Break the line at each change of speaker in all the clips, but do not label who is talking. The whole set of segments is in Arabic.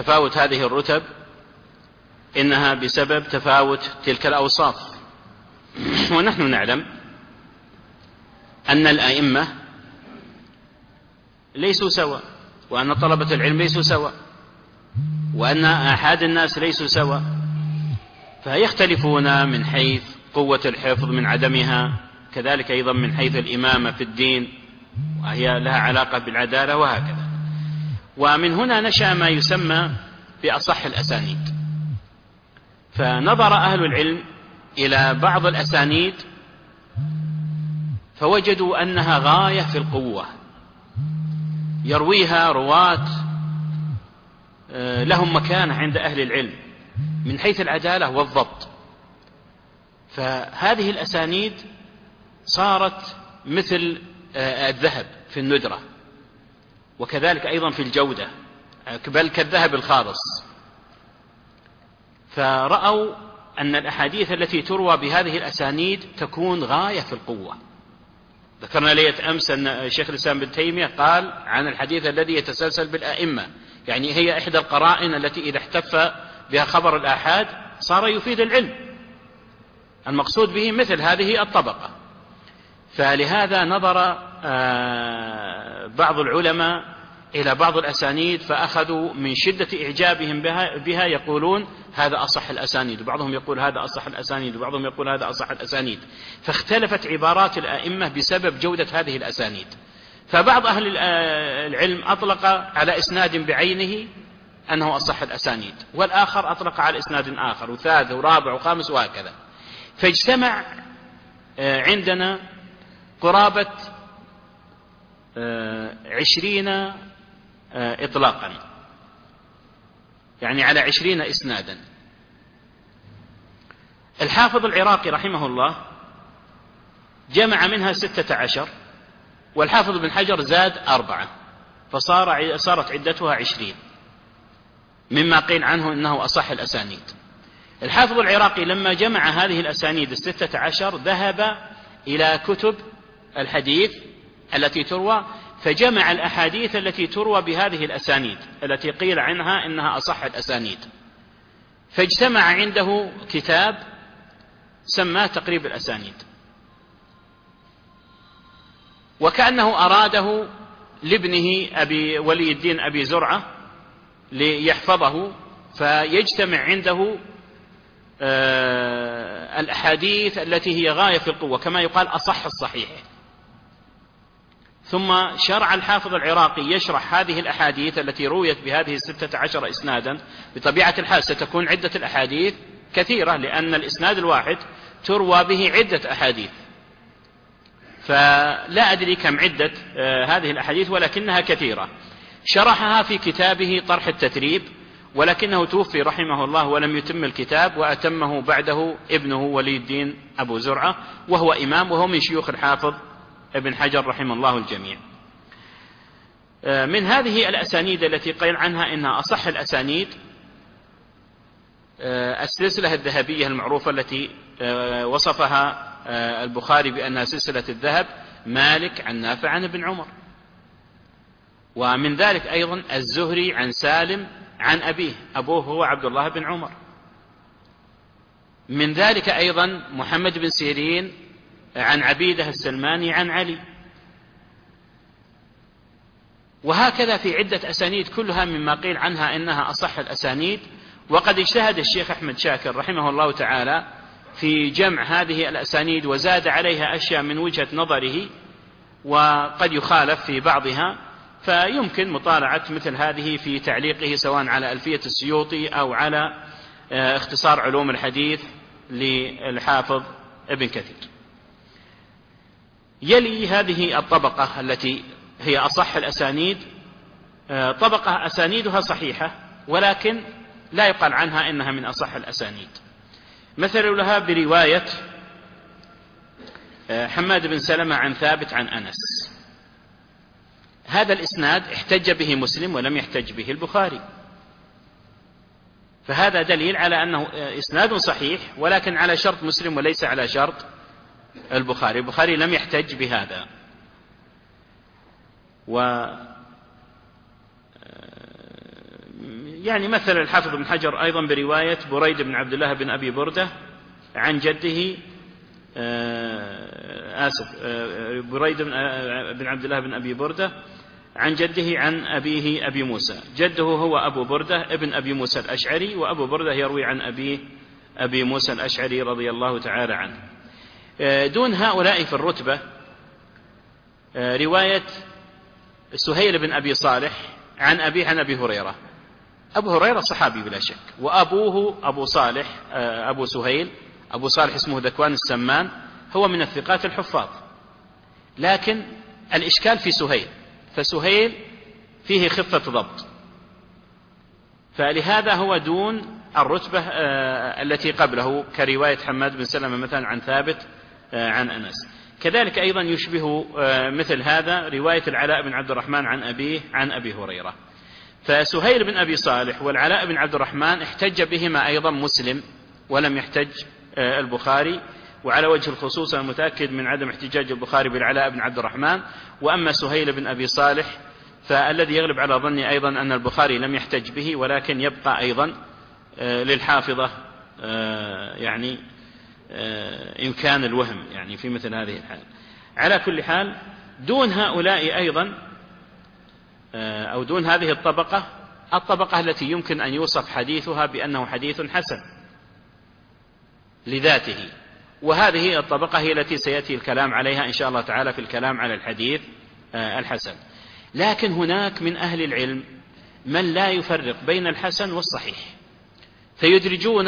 تفاوت هذه الرتب إنها بسبب تفاوت تلك الأوصاف. ونحن نعلم أن الأئمة ليسوا سواء، وأن طلبة العلم ليسوا سواء، وأن آحاد الناس ليسوا سواء، فيختلفون من حيث قوة الحفظ من عدمها، كذلك أيضا من حيث الإمامة في الدين، وهي لها علاقة بالعدالة، وهكذا. ومن هنا نشأ ما يسمى بأصح الأسانيد. فنظر أهل العلم إلى بعض الأسانيد فوجدوا أنها غاية في القوة، يرويها رواة لهم مكانة عند أهل العلم من حيث العدالة والضبط. فهذه الأسانيد صارت مثل الذهب في الندرة، وكذلك أيضا في الجودة، بل كالذهب الخالص. فرأوا أن الأحاديث التي تروى بهذه الأسانيد تكون غاية في القوة. ذكرنا ليلة أمس أن شيخ الإسلام ابن تيمية قال عن الحديث الذي يتسلسل بالأئمة، يعني هي إحدى القرائن التي إذا احتف بها خبر الآحاد صار يفيد العلم. المقصود به مثل هذه الطبقة. فلهذا نظر بعض العلماء إلى بعض الأسانيد فأخذوا من شدة إعجابهم بها يقولون هذا أصح الأسانيد، وبعضهم يقول هذا أصح الأسانيد، وبعضهم يقول هذا أصح الأسانيد. فاختلفت عبارات الآئمة بسبب جودة هذه الأسانيد. فبعض أهل العلم أطلق على إسناد بعينه أنه أصح الأسانيد، والآخر أطلق على إسناد آخر، وثالث ورابع وخامس وهكذا. فاجتمع عندنا قرابة 20 إطلاقا، يعني على 20 إسنادا. الحافظ العراقي رحمه الله جمع منها 16، والحافظ بن حجر زاد 4، فصارت عدتها 20 مما قيل عنه أنه أصح الأسانيد. الحافظ العراقي لما جمع هذه الأسانيد 16 ذهب إلى كتب الحديث التي تروى، فجمع الأحاديث التي تروى بهذه الأسانيد التي قيل عنها إنها أصح الأسانيد، فاجتمع عنده كتاب سماه تقريب الأسانيد، وكأنه أراده لابنه أبي ولي الدين أبي زرعة ليحفظه، فيجتمع عنده الأحاديث التي هي غاية في القوة، كما يقال أصح الصحيح. ثم شرع الحافظ العراقي يشرح هذه الأحاديث التي رويت بهذه 16 إسنادا. بطبيعة الحال ستكون عدة الأحاديث كثيرة، لأن الإسناد الواحد تروى به عدة أحاديث، فلا أدري كم عدة هذه الأحاديث ولكنها كثيرة. شرحها في كتابه طرح التتريب، ولكنه توفي رحمه الله ولم يتم الكتاب، وأتمه بعده ابنه ولي الدين أبو زرعة، وهو إمام، وهو من شيوخ الحافظ ابن حجر رحمه الله الجميع. من هذه الأسانيد التي قيل عنها إنها أصح الأسانيد السلسلة الذهبية المعروفة التي وصفها البخاري بأنها سلسلة الذهب، مالك عن نافع عن ابن عمر. ومن ذلك أيضا الزهري عن سالم عن أبيه، أبوه هو عبد الله بن عمر. من ذلك أيضا محمد بن سيرين عن عبيدة السلماني عن علي، وهكذا في عدة أسانيد كلها مما قيل عنها إنها أصح الأسانيد. وقد اجتهد الشيخ أحمد شاكر رحمه الله تعالى في جمع هذه الأسانيد، وزاد عليها أشياء من وجهة نظره، وقد يخالف في بعضها، فيمكن مطالعة مثل هذه في تعليقه سواء على ألفية السيوطي أو على اختصار علوم الحديث للحافظ ابن كثير. يلي هذه الطبقة التي هي أصح الأسانيد طبقة أسانيدها صحيحة، ولكن لا يقال عنها إنها من أصح الأسانيد. مثل لها برواية حماد بن سلمة عن ثابت عن أنس. هذا الإسناد احتج به مسلم ولم يحتج به البخاري، فهذا دليل على أنه إسناد صحيح، ولكن على شرط مسلم وليس على شرط البخاري. البخاري لم يحتج بهذا. يعني مثل الحافظ بن حجر أيضا برواية بريد بن عبد الله بن أبي بردة عن جده، بريد بن عبد الله بن أبي بردة عن جده عن أبيه أبي موسى. جده هو أبو بردة ابن أبي موسى الأشعري، وأبو بردة يروي عن أبي موسى الأشعري رضي الله تعالى عنه. دون هؤلاء في الرتبة رواية سهيل بن أبي صالح عن أبيه عن أبي هريرة. أبو هريرة صحابي بلا شك، وأبوه أبو صالح أبو سهيل، أبو صالح اسمه ذكوان السمان، هو من الثقات الحفاظ، لكن الإشكال في سهيل، فسهيل فيه خفة ضبط، فلهذا هو دون الرتبة التي قبله، كرواية حماد بن سلمة مثلا عن ثابت عن أنس. كذلك أيضا يشبه مثل هذا رواية العلاء بن عبد الرحمن عن أبيه عن أبي هريرة. فسهيل بن أبي صالح والعلاء بن عبد الرحمن احتج بهما أيضا مسلم ولم يحتج البخاري، وعلى وجه الخصوص أنا متأكد من عدم احتجاج البخاري بالعلاء بن عبد الرحمن. وأما سهيل بن أبي صالح فالذي يغلب على ظني أيضا أن البخاري لم يحتج به، ولكن يبقى أيضا للحافظة يعني إمكان الوهم يعني في مثل هذه الحال. على كل حال دون هؤلاء أيضا أو دون هذه الطبقة التي يمكن أن يوصف حديثها بأنه حديث حسن لذاته، وهذه الطبقة هي التي سيأتي الكلام عليها إن شاء الله تعالى في الكلام على الحديث الحسن. لكن هناك من أهل العلم من لا يفرق بين الحسن والصحيح، فيدرجون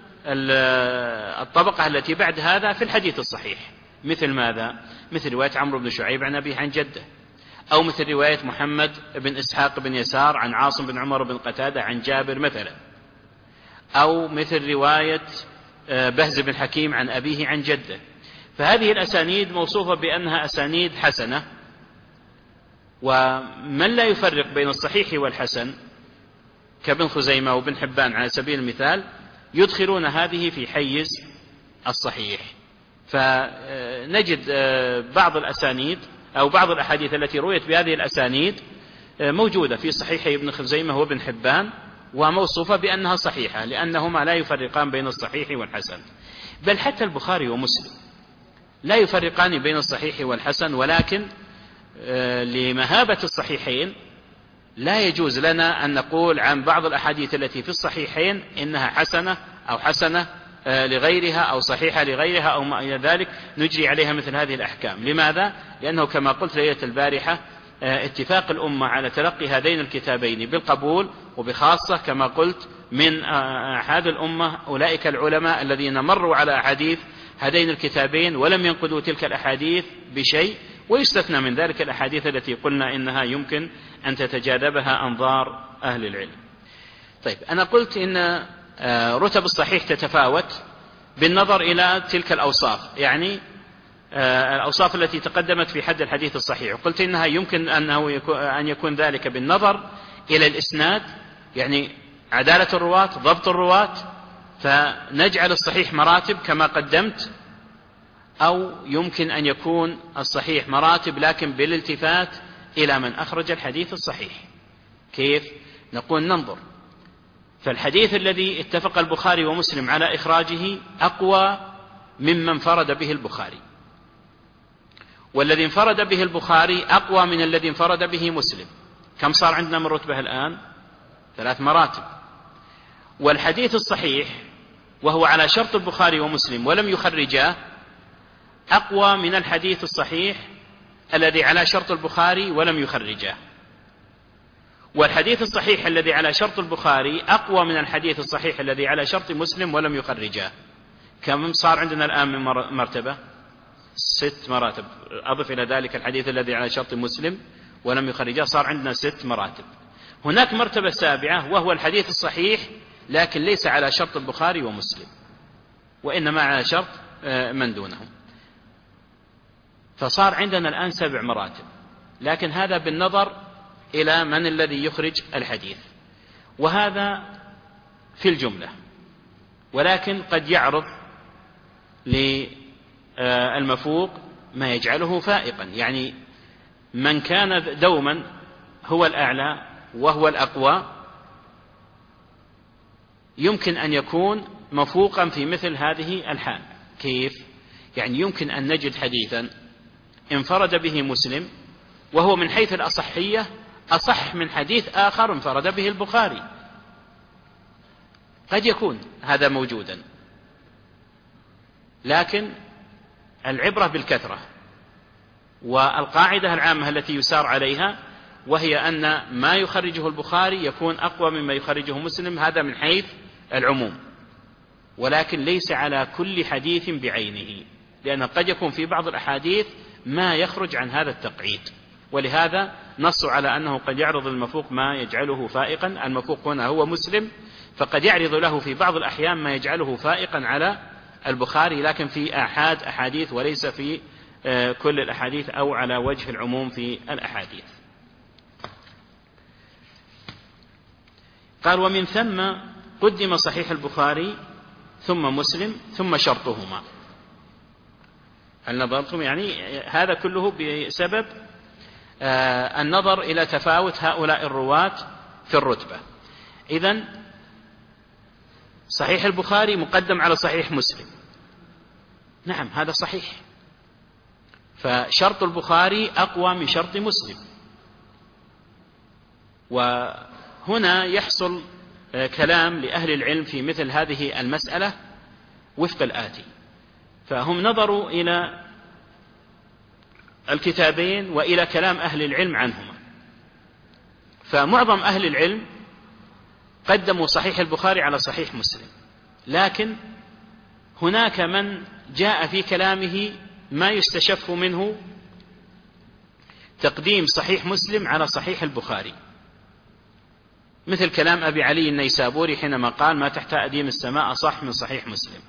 الطبقة التي بعد هذا في الحديث الصحيح. مثل ماذا؟ مثل رواية عمرو بن شعيب عن أبيه عن جده، أو مثل رواية محمد بن إسحاق بن يسار عن عاصم بن عمر بن قتادة عن جابر مثلا، أو مثل رواية بهز بن حكيم عن أبيه عن جده. فهذه الأسانيد موصوفة بأنها أسانيد حسنة، ومن لا يفرق بين الصحيح والحسن كابن خزيمة وابن حبان على سبيل المثال يدخلون هذه في حيز الصحيح. فنجد بعض الأسانيد أو بعض الأحاديث التي رويت بهذه الأسانيد موجودة في صحيح ابن خزيمة وابن حبان وموصوفة بأنها صحيحة، لأنهما لا يفرقان بين الصحيح والحسن. بل حتى البخاري ومسلم لا يفرقان بين الصحيح والحسن، ولكن لمهابة الصحيحين لا يجوز لنا أن نقول عن بعض الأحاديث التي في الصحيحين إنها حسنة أو حسنة لغيرها أو صحيحة لغيرها أو ما إلى ذلك، نجري عليها مثل هذه الأحكام. لماذا؟ لأنه كما قلت ليلة البارحة اتفاق الأمة على تلقي هذين الكتابين بالقبول، وبخاصة كما قلت من أحد الأمة أولئك العلماء الذين مروا على أحاديث هذين الكتابين ولم ينقضوا تلك الأحاديث بشيء، ويستثنى من ذلك الأحاديث التي قلنا إنها يمكن أن تتجاذبها أنظار أهل العلم. طيب، أنا قلت إن رتب الصحيح تتفاوت بالنظر إلى تلك الأوصاف، يعني الأوصاف التي تقدمت في حد الحديث الصحيح. قلت إنها يمكن أن يكون ذلك بالنظر إلى الإسناد، يعني عدالة الرواة، ضبط الرواة، فنجعل الصحيح مراتب كما قدمت، أو يمكن أن يكون الصحيح مراتب لكن بالالتفات إلى من أخرج الحديث الصحيح. كيف؟ نقول ننظر، فالحديث الذي اتفق البخاري ومسلم على إخراجه أقوى ممن انفرد به البخاري، والذي انفرد به البخاري أقوى من الذي انفرد به مسلم. كم صار عندنا من رتبة الآن؟ 3 مراتب. والحديث الصحيح وهو على شرط البخاري ومسلم ولم يخرجاه أقوى من الحديث الصحيح الذي على شرط البخاري ولم يخرجاه، والحديث الصحيح الذي على شرط البخاري أقوى من الحديث الصحيح الذي على شرط مسلم ولم يخرجاه. كم صار عندنا الآن من مرتبة؟ 6 مراتب. أضف إلى ذلك الحديث الذي على شرط مسلم ولم يخرجاه، صار عندنا 6 مراتب. هناك مرتبة 7 وهو الحديث الصحيح لكن ليس على شرط البخاري ومسلم، وإنما على شرط من دونهم، فصار عندنا الآن 7 مراتب. لكن هذا بالنظر إلى من الذي يخرج الحديث، وهذا في الجملة، ولكن قد يعرض للمفوق ما يجعله فائقا، يعني من كان دوما هو الأعلى وهو الأقوى يمكن أن يكون مفوقا في مثل هذه الحال. كيف؟ يعني يمكن أن نجد حديثا انفرد به مسلم وهو من حيث الأصحية أصح من حديث آخر انفرد به البخاري، قد يكون هذا موجودا، لكن العبرة بالكثرة، والقاعدة العامة التي يسار عليها وهي أن ما يخرجه البخاري يكون أقوى مما يخرجه مسلم، هذا من حيث العموم، ولكن ليس على كل حديث بعينه، لأن قد يكون في بعض الأحاديث ما يخرج عن هذا التقعيد، ولهذا نصوا على أنه قد يعرض المفوق ما يجعله فائقا. المفوق هنا هو مسلم، فقد يعرض له في بعض الأحيان ما يجعله فائقا على البخاري، لكن في أحاديث وليس في كل الأحاديث أو على وجه العموم في الأحاديث. قال: ومن ثم قدم صحيح البخاري ثم مسلم ثم شرطهما. هل نظرتم؟ يعني هذا كله بسبب النظر إلى تفاوت هؤلاء الرواة في الرتبة. إذن صحيح البخاري مقدم على صحيح مسلم، نعم هذا صحيح، فشرط البخاري أقوى من شرط مسلم. وهنا يحصل كلام لأهل العلم في مثل هذه المسألة وفق الآتي: فهم نظروا إلى الكتابين وإلى كلام أهل العلم عنهما، فمعظم أهل العلم قدموا صحيح البخاري على صحيح مسلم، لكن هناك من جاء في كلامه ما يستشف منه تقديم صحيح مسلم على صحيح البخاري، مثل كلام أبي علي النيسابوري حينما قال: ما تحت أديم السماء أصح من صحيح مسلم.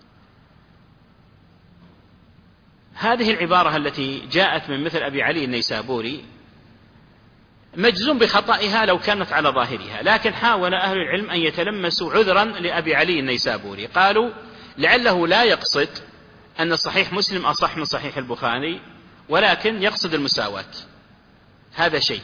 هذه العبارة التي جاءت من مثل أبي علي النيسابوري مجزوم بخطئها لو كانت على ظاهرها، لكن حاول أهل العلم أن يتلمسوا عذرا لأبي علي النيسابوري، قالوا لعله لا يقصد أن صحيح مسلم أصح من صحيح البخاري، ولكن يقصد المساواة، هذا شيء.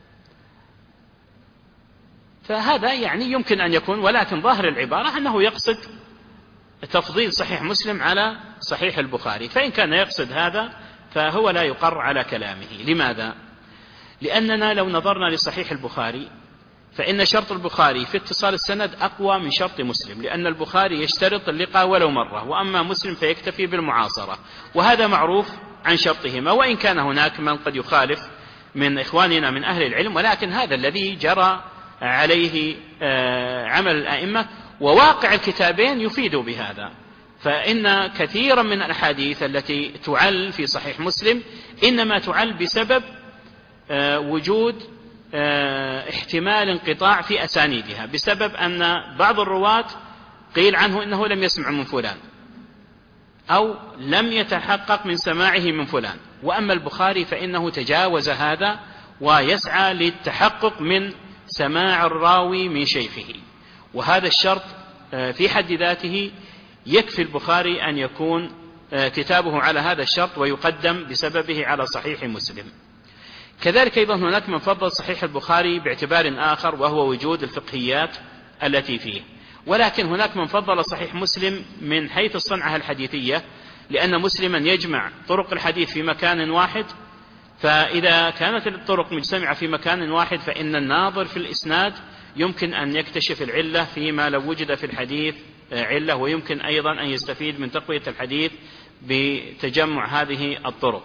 فهذا يعني يمكن أن يكون، ولكن ظاهر العبارة أنه يقصد تفضيل صحيح مسلم على صحيح البخاري، فإن كان يقصد هذا فهو لا يقر على كلامه. لماذا؟ لأننا لو نظرنا لصحيح البخاري فإن شرط البخاري في اتصال السند أقوى من شرط مسلم، لأن البخاري يشترط اللقاء ولو مرة، وأما مسلم فيكتفي بالمعاصرة، وهذا معروف عن شرطهما، وإن كان هناك من قد يخالف من إخواننا من أهل العلم، ولكن هذا الذي جرى عليه عمل الأئمة، وواقع الكتابين يفيد بهذا. فإن كثيرا من الأحاديث التي تعل في صحيح مسلم إنما تعل بسبب وجود احتمال انقطاع في أسانيدها، بسبب أن بعض الرواة قيل عنه إنه لم يسمع من فلان أو لم يتحقق من سماعه من فلان. وأما البخاري فإنه تجاوز هذا ويسعى للتحقق من سماع الراوي من شيخه، وهذا الشرط في حد ذاته يكفي البخاري أن يكون كتابه على هذا الشرط ويقدم بسببه على صحيح مسلم. كذلك أيضا هناك من فضل صحيح البخاري باعتبار آخر، وهو وجود الفقهيات التي فيه، ولكن هناك من فضل صحيح مسلم من حيث الصنعة الحديثية، لأن مسلما يجمع طرق الحديث في مكان واحد، فإذا كانت الطرق مجتمعة في مكان واحد فإن الناظر في الإسناد يمكن أن يكتشف العلة فيما لو وجد في الحديث علة، ويمكن أيضا أن يستفيد من تقوية الحديث بتجمع هذه الطرق.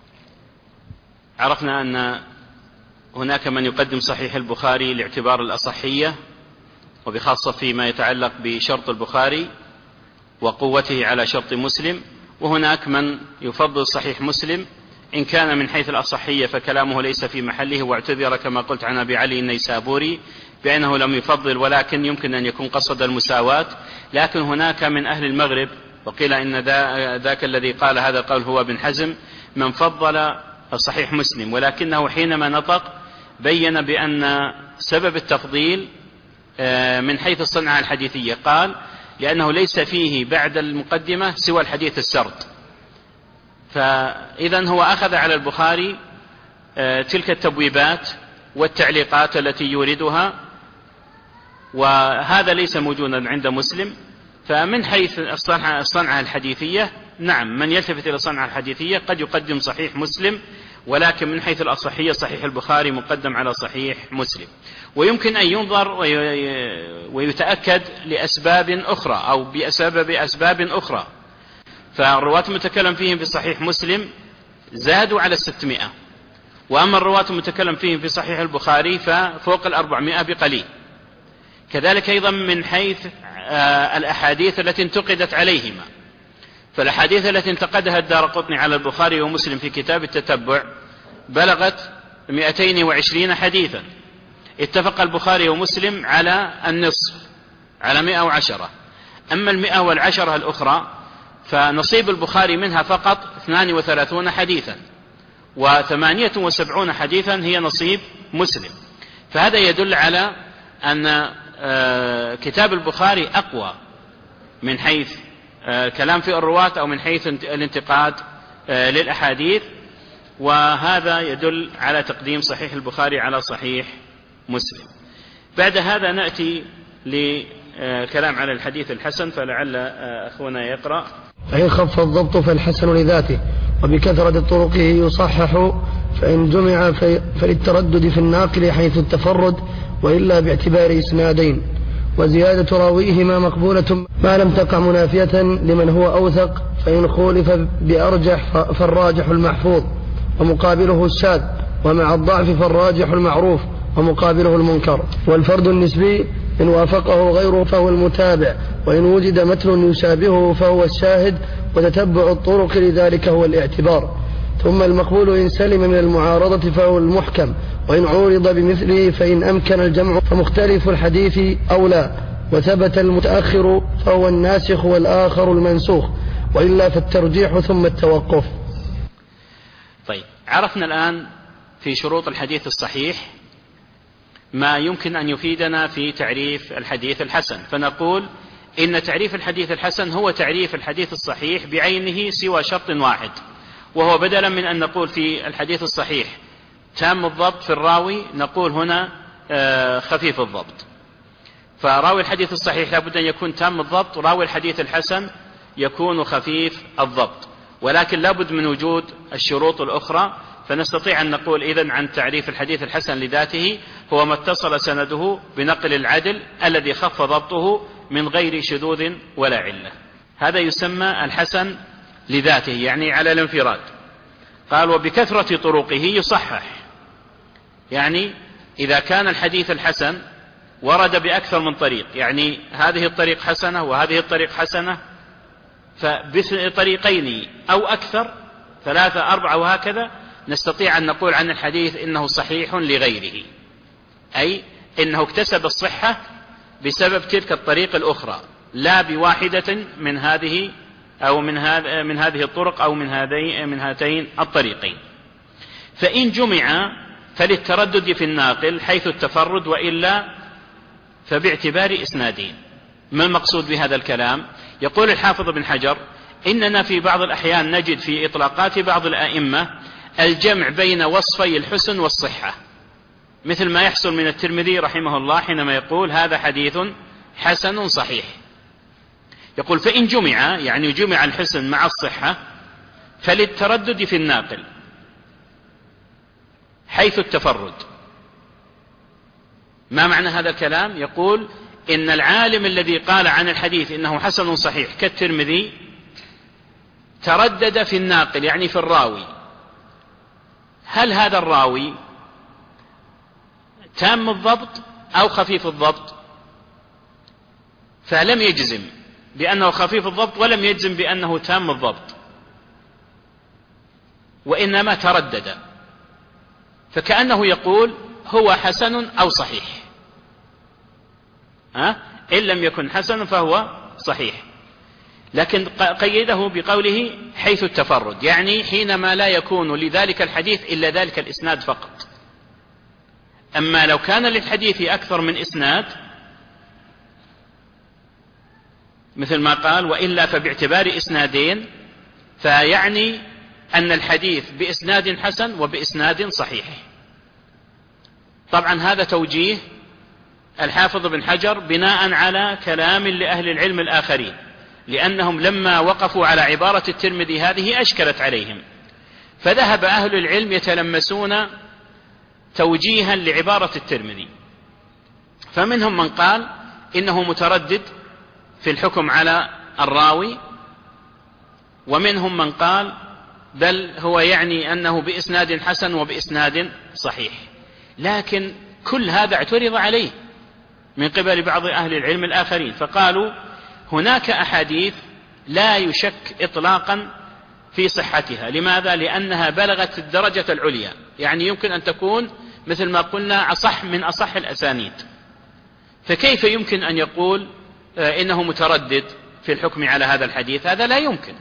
عرفنا أن هناك من يقدم صحيح البخاري لاعتبار الأصحية، وبخاصة فيما يتعلق بشرط البخاري وقوته على شرط مسلم، وهناك من يفضل صحيح مسلم إن كان من حيث الأصحية فكلامه ليس في محله، واعتذر كما قلت عن أبي علي النيسابوري بأنه لم يفضل، ولكن يمكن أن يكون قصد المساواة. لكن هناك من أهل المغرب، وقيل إن ذاك الذي قال هذا القول هو ابن حزم، من فضل صحيح مسلم، ولكنه حينما نطق بين بأن سبب التفضيل من حيث الصنعة الحديثية، قال لأنه ليس فيه بعد المقدمة سوى الحديث السرد، فإذن هو أخذ على البخاري تلك التبويبات والتعليقات التي يوردها وهذا ليس موجودا عند مسلم. فمن حيث الصنعة الحديثية نعم، من يلتفت إلى الصنعة الحديثية قد يقدم صحيح مسلم، ولكن من حيث الأصحية صحيح البخاري مقدم على صحيح مسلم. ويمكن أن ينظر ويتأكد لأسباب أخرى أو بسبب أسباب أخرى. فالرواة المتكلم فيهم في صحيح مسلم زادوا على 600، وأما الرواة المتكلم فيهم في صحيح البخاري ففوق 400 بقليل. كذلك أيضا من حيث الأحاديث التي انتقدت عليهما، فالأحاديث التي انتقدها الدارقطني على البخاري ومسلم في كتاب التتبع بلغت 220 حديثا، اتفق البخاري ومسلم على النصف، على 110. أما 110 الأخرى فنصيب البخاري منها فقط 32 حديثا، و78 حديثا هي نصيب مسلم. فهذا يدل على أن كتاب البخاري أقوى من حيث كلام في الرواة أو من حيث الانتقاد للأحاديث، وهذا يدل على تقديم صحيح البخاري على صحيح مسلم. بعد هذا نأتي لكلام على الحديث الحسن، فلعل أخونا يقرأ.
فإن خف الضبط فالحسن لذاته، وبكثرة طرقه يصحح، فإن جمع فللتردد في الناقل حيث التفرد، وإلا باعتبار إسنادين، وزيادة راويهما مقبولة ما لم تقع منافية لمن هو أوثق، فإن خولف بأرجح فالراجح المحفوظ ومقابله الشاذ، ومع الضعف فالراجح المعروف ومقابله المنكر. والفرد النسبي إن وافقه غيره فهو المتابع، وإن وجد متن يشابهه فهو الشاهد، وتتبع الطرق لذلك هو الاعتبار. ثم المقبول إن سلم من المعارضة فهو المحكم، وإن عورض بمثله فإن أمكن الجمع فمختلف الحديث أولى، وثبت المتأخر فهو الناسخ والآخر المنسوخ، وإلا فالترجيح ثم التوقف.
طيب، عرفنا الآن في شروط الحديث الصحيح ما يمكن أن يفيدنا في تعريف الحديث الحسن. فنقول إن تعريف الحديث الحسن هو تعريف الحديث الصحيح بعينه سوى شرط واحد، وهو بدلا من أن نقول في الحديث الصحيح تام الضبط في الراوي نقول هنا خفيف الضبط. فراوي الحديث الصحيح لابد أن يكون تام الضبط، راوي الحديث الحسن يكون خفيف الضبط، ولكن لابد من وجود الشروط الأخرى. فنستطيع أن نقول إذن عن تعريف الحديث الحسن لذاته هو ما اتصل سنده بنقل العدل الذي خف ضبطه من غير شذوذ ولا علة. هذا يسمى الحسن لذاته، يعني على الانفراد. قال وبكثرة طرقه يصحح، يعني إذا كان الحديث الحسن ورد بأكثر من طريق، يعني هذه الطريق حسنة وهذه الطريق حسنة، فبطريقين أو أكثر 3 4 وهكذا، نستطيع أن نقول عن الحديث إنه صحيح لغيره، أي إنه اكتسب الصحة بسبب تلك الطريق الأخرى، لا بواحدة من هذه أو من هذه الطرق أو من هاتين الطريقين. فإن جمع فللتردد في الناقل حيث التفرد، وإلا فباعتبار إسنادين. ما المقصود بهذا الكلام؟ يقول الحافظ بن حجر إننا في بعض الأحيان نجد في إطلاقات بعض الآئمة الجمع بين وصفي الحسن والصحة، مثل ما يحصل من الترمذي رحمه الله حينما يقول هذا حديث حسن صحيح. يقول فإن جمع، يعني جمع الحسن مع الصحة، فللتردد في الناقل حيث التفرد. ما معنى هذا الكلام؟ يقول إن العالم الذي قال عن الحديث إنه حسن صحيح كالترمذي تردد في الناقل، يعني في الراوي، هل هذا الراوي تام الضبط أو خفيف الضبط؟ فلم يجزم بأنه خفيف الضبط ولم يجزم بأنه تام الضبط، وإنما تردد، فكأنه يقول هو حسن أو صحيح، إن لم يكن حسن فهو صحيح. لكن قيده بقوله حيث التفرد، يعني حينما لا يكون لذلك الحديث إلا ذلك الإسناد فقط. أما لو كان للحديث أكثر من إسناد، مثل ما قال وإلا فباعتبار إسنادين، فيعني أن الحديث بإسناد حسن وبإسناد صحيح. طبعا هذا توجيه الحافظ بن حجر بناء على كلام لأهل العلم الآخرين، لأنهم لما وقفوا على عبارة الترمذي هذه أشكلت عليهم، فذهب أهل العلم يتلمسون توجيها لعبارة الترمذي، فمنهم من قال إنه متردد في الحكم على الراوي، ومنهم من قال بل هو يعني أنه بإسناد حسن وبإسناد صحيح. لكن كل هذا اعترض عليه من قبل بعض أهل العلم الآخرين، فقالوا هناك أحاديث لا يشك إطلاقا في صحتها. لماذا؟ لأنها بلغت الدرجة العليا، يعني يمكن أن تكون مثل ما قلنا أصح من أصح الأسانيد، فكيف يمكن أن يقول إنه متردد في الحكم على هذا الحديث؟ هذا لا يمكن.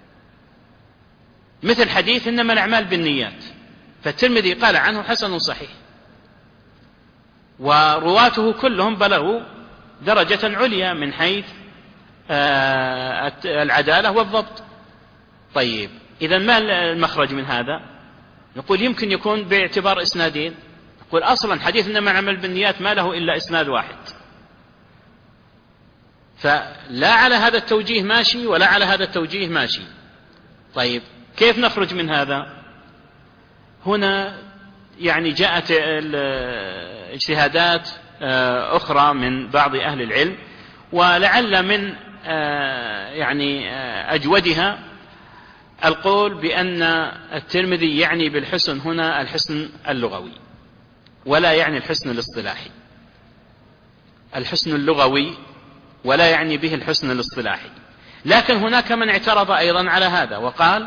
مثل حديث إنما الأعمال بالنيات، فالترمذي قال عنه حسن صحيح، ورواته كلهم بلغوا درجة عليا من حيث العدالة والضبط. طيب إذا ما المخرج من هذا؟ نقول يمكن يكون باعتبار إسنادين، نقول أصلا حديث إنما الأعمال بالنيات ما له إلا إسناد واحد، فلا على هذا التوجيه ماشي ولا على هذا التوجيه ماشي. طيب كيف نخرج من هذا؟ هنا يعني جاءت اجتهادات أخرى من بعض أهل العلم، ولعل من يعني أجودها القول بأن الترمذي يعني بالحسن هنا الحسن اللغوي، ولا يعني الحسن الاصطلاحي. الحسن اللغوي ولا يعني به الحسن الاصطلاحي. لكن هناك من اعترض أيضا على هذا وقال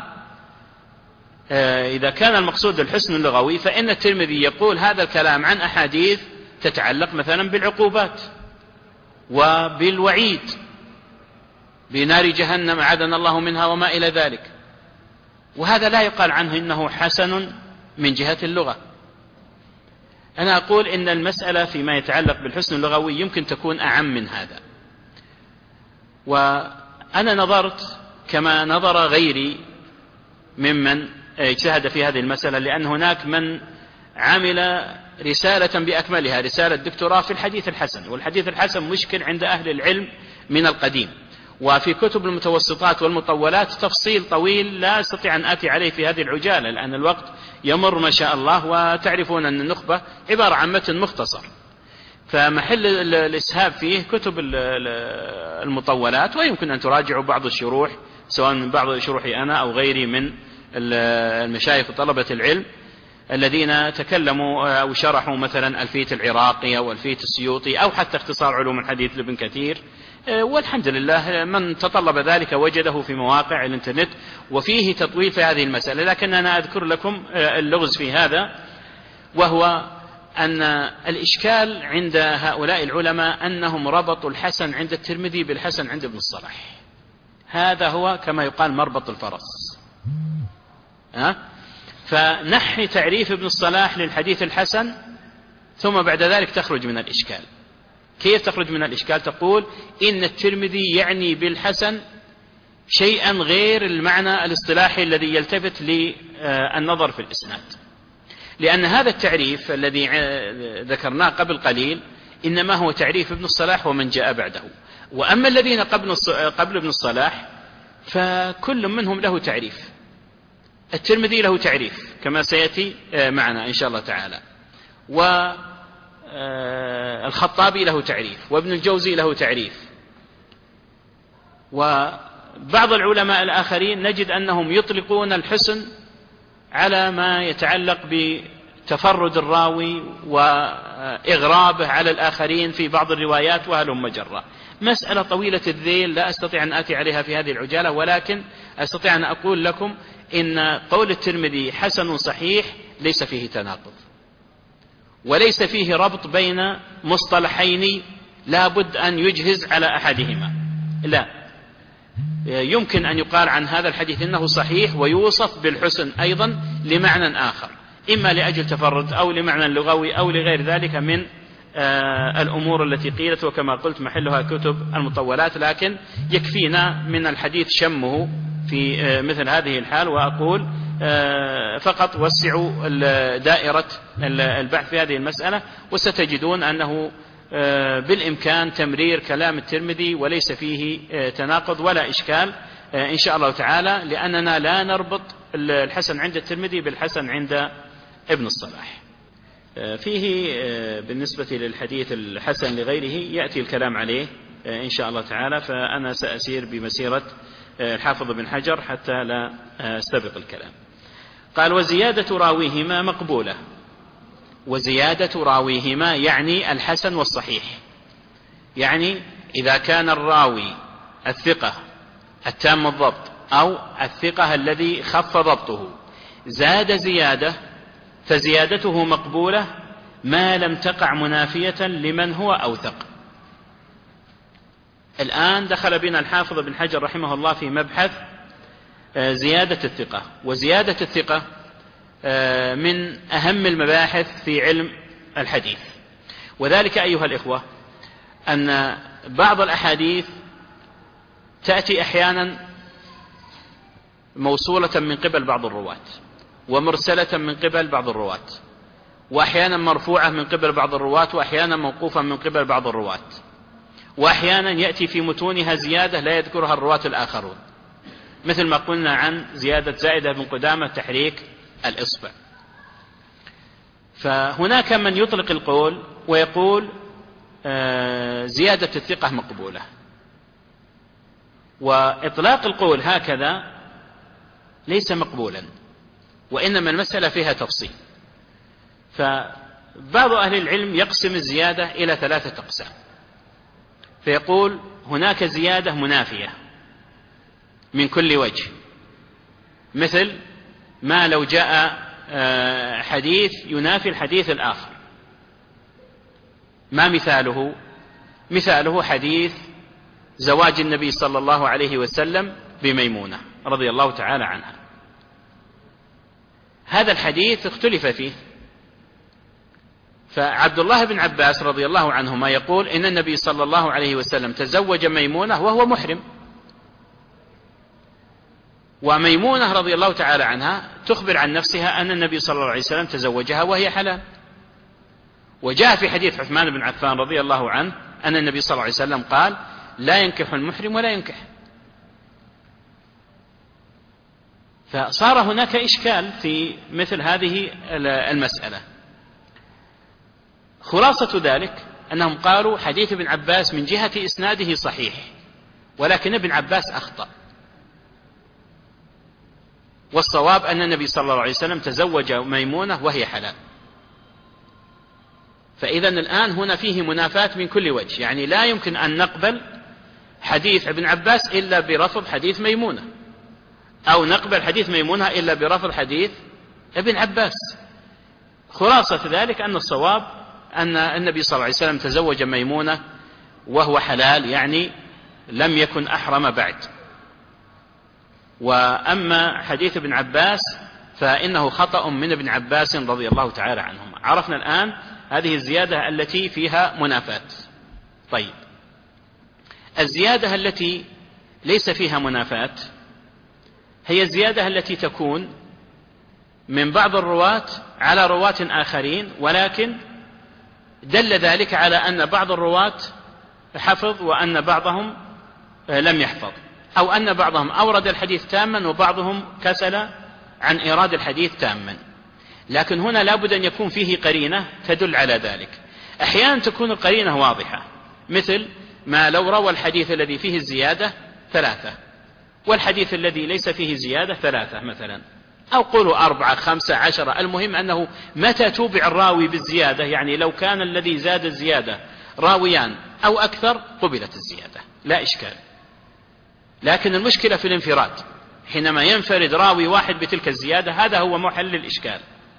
إذا كان المقصود الحسن اللغوي فإن الترمذي يقول هذا الكلام عن أحاديث تتعلق مثلا بالعقوبات وبالوعيد بنار جهنم أعاذنا الله منها وما إلى ذلك، وهذا لا يقال عنه إنه حسن من جهة اللغة. أنا أقول إن المسألة فيما يتعلق بالحسن اللغوي يمكن تكون أعم من هذا، وأنا نظرت كما نظر غيري ممن اجتهد في هذه المسألة، لأن هناك من عمل رسالة بأكملها، رسالة دكتوراه في الحديث الحسن، والحديث الحسن مشكل عند أهل العلم من القديم، وفي كتب المتوسطات والمطولات تفصيل طويل لا أستطيع أن آتي عليه في هذه العجالة لأن الوقت يمر ما شاء الله، وتعرفون أن النخبة عبارة عن متن مختصر، فمحل الإسهاب فيه كتب المطولات، ويمكن أن تراجعوا بعض الشروح سواء من بعض شروحي أنا أو غيري من المشايخ وطلبة العلم الذين تكلموا أو شرحوا مثلا ألفية العراقي أو ألفية السيوطي أو حتى اختصار علوم الحديث لابن كثير، والحمد لله من تطلب ذلك وجده في مواقع الانترنت وفيه تطويل في هذه المسألة. لكن أنا أذكر لكم اللغز في هذا، وهو أن الإشكال عند هؤلاء العلماء أنهم ربطوا الحسن عند الترمذي بالحسن عند ابن الصلاح. هذا هو كما يقال مربط الفرس. فنحي تعريف ابن الصلاح للحديث الحسن ثم بعد ذلك تخرج من الإشكال. كيف تخرج من الإشكال؟ تقول إن الترمذي يعني بالحسن شيئا غير المعنى الاصطلاحي الذي يلتفت للنظر في الإسناد، لأن هذا التعريف الذي ذكرناه قبل قليل إنما هو تعريف ابن الصلاح ومن جاء بعده، وأما الذين قبل ابن الصلاح فكل منهم له تعريف. الترمذي له تعريف كما سيأتي معنا إن شاء الله تعالى، والخطابي له تعريف، وابن الجوزي له تعريف، وبعض العلماء الآخرين نجد أنهم يطلقون الحسن على ما يتعلق بتفرد الراوي وإغرابه على الآخرين في بعض الروايات وهلم جرة. مسألة طويلة الذيل لا أستطيع أن آتي عليها في هذه العجالة، ولكن أستطيع أن أقول لكم إن قول الترمذي حسن صحيح ليس فيه تناقض، وليس فيه ربط بين مصطلحين لا بد أن يجهز على أحدهما، لا، يمكن أن يقال عن هذا الحديث إنه صحيح ويوصف بالحسن أيضا لمعنى آخر، إما لأجل تفرد أو لمعنى لغوي أو لغير ذلك من الأمور التي قيلت، وكما قلت محلها كتب المطولات، لكن يكفينا من الحديث شمه في مثل هذه الحال. وأقول فقط وسعوا دائرة البحث في هذه المسألة، وستجدون أنه بالإمكان تمرير كلام الترمذي وليس فيه تناقض ولا إشكال إن شاء الله تعالى، لأننا لا نربط الحسن عند الترمذي بالحسن عند ابن الصلاح. فيه بالنسبة للحديث الحسن لغيره يأتي الكلام عليه إن شاء الله تعالى، فأنا سأسير بمسيرة الحافظ بن حجر حتى لا أستبق الكلام. قال: وزيادة راويهما مقبولة. وزيادة راويهما يعني الحسن والصحيح، يعني إذا كان الراوي الثقة التام الضبط أو الثقة الذي خف ضبطه زاد زيادة فزيادته مقبولة ما لم تقع منافية لمن هو أوثق. الآن دخل بنا الحافظ بن حجر رحمه الله في مبحث زيادة الثقة، وزيادة الثقة من أهم المباحث في علم الحديث، وذلك أيها الإخوة أن بعض الأحاديث تأتي أحيانا موصولة من قبل بعض الرواة، ومرسلة من قبل بعض الرواة، وأحيانا مرفوعة من قبل بعض الرواة، وأحيانا موقوفة من قبل بعض الرواة، وأحيانا يأتي في متونها زيادة لا يذكرها الرواة الآخرون، مثل ما قلنا عن زيادة زائدة بن قدامة تحريك الإصبع. فهناك من يطلق القول ويقول زيادة الثقة مقبولة، وإطلاق القول هكذا ليس مقبولا، وإنما المسألة فيها تفصيل. فبعض أهل العلم يقسم الزيادة إلى 3 أقسام، فيقول هناك زيادة منافية من كل وجه، مثل ما لو جاء حديث ينافي الحديث الآخر. ما مثاله؟ مثاله حديث زواج النبي صلى الله عليه وسلم بميمونة رضي الله تعالى عنها. هذا الحديث اختلف فيه، فعبد الله بن عباس رضي الله عنهما يقول إن النبي صلى الله عليه وسلم تزوج ميمونة وهو محرم، وميمونة رضي الله تعالى عنها تخبر عن نفسها أن النبي صلى الله عليه وسلم تزوجها وهي حلال. وجاء في حديث عثمان بن عفان رضي الله عنه أن النبي صلى الله عليه وسلم قال: لا ينكح المحرم ولا ينكح. فصار هناك إشكال في مثل هذه المسألة. خلاصة ذلك أنهم قالوا حديث ابن عباس من جهة إسناده صحيح، ولكن ابن عباس أخطأ، والصواب أن النبي صلى الله عليه وسلم تزوج ميمونة وهي حلال. فإذا الآن هنا فيه منافاة من كل وجه، يعني لا يمكن أن نقبل حديث ابن عباس إلا برفض حديث ميمونة، أو نقبل حديث ميمونة إلا برفض حديث ابن عباس. خلاصة ذلك أن الصواب أن النبي صلى الله عليه وسلم تزوج ميمونة وهو حلال، يعني لم يكن أحرم بعد. وأما حديث ابن عباس فإنه خطأ من ابن عباس رضي الله تعالى عنهما. عرفنا الآن هذه الزيادة التي فيها منافاة. طيب، الزيادة التي ليس فيها منافاة هي الزيادة التي تكون من بعض الرواة على رواة آخرين، ولكن دل ذلك على أن بعض الرواة حفظ وأن بعضهم لم يحفظ، أو أن بعضهم أورد الحديث تاما وبعضهم كسل عن إيراد الحديث تاما. لكن هنا لا بد أن يكون فيه قرينة تدل على ذلك. أحيانا تكون القرينة واضحة، مثل ما لو روى الحديث الذي فيه الزيادة 3 والحديث الذي ليس فيه زيادة 3 مثلا، أو قولوا 4 5 10، المهم أنه متى توبع الراوي بالزيادة، يعني لو كان الذي زاد الزيادة راويان أو أكثر قبلت الزيادة لا إشكال. لكن المشكلة في الانفراد، حينما ينفرد راوي واحد بتلك الزيادة هذا هو محل الإشكال.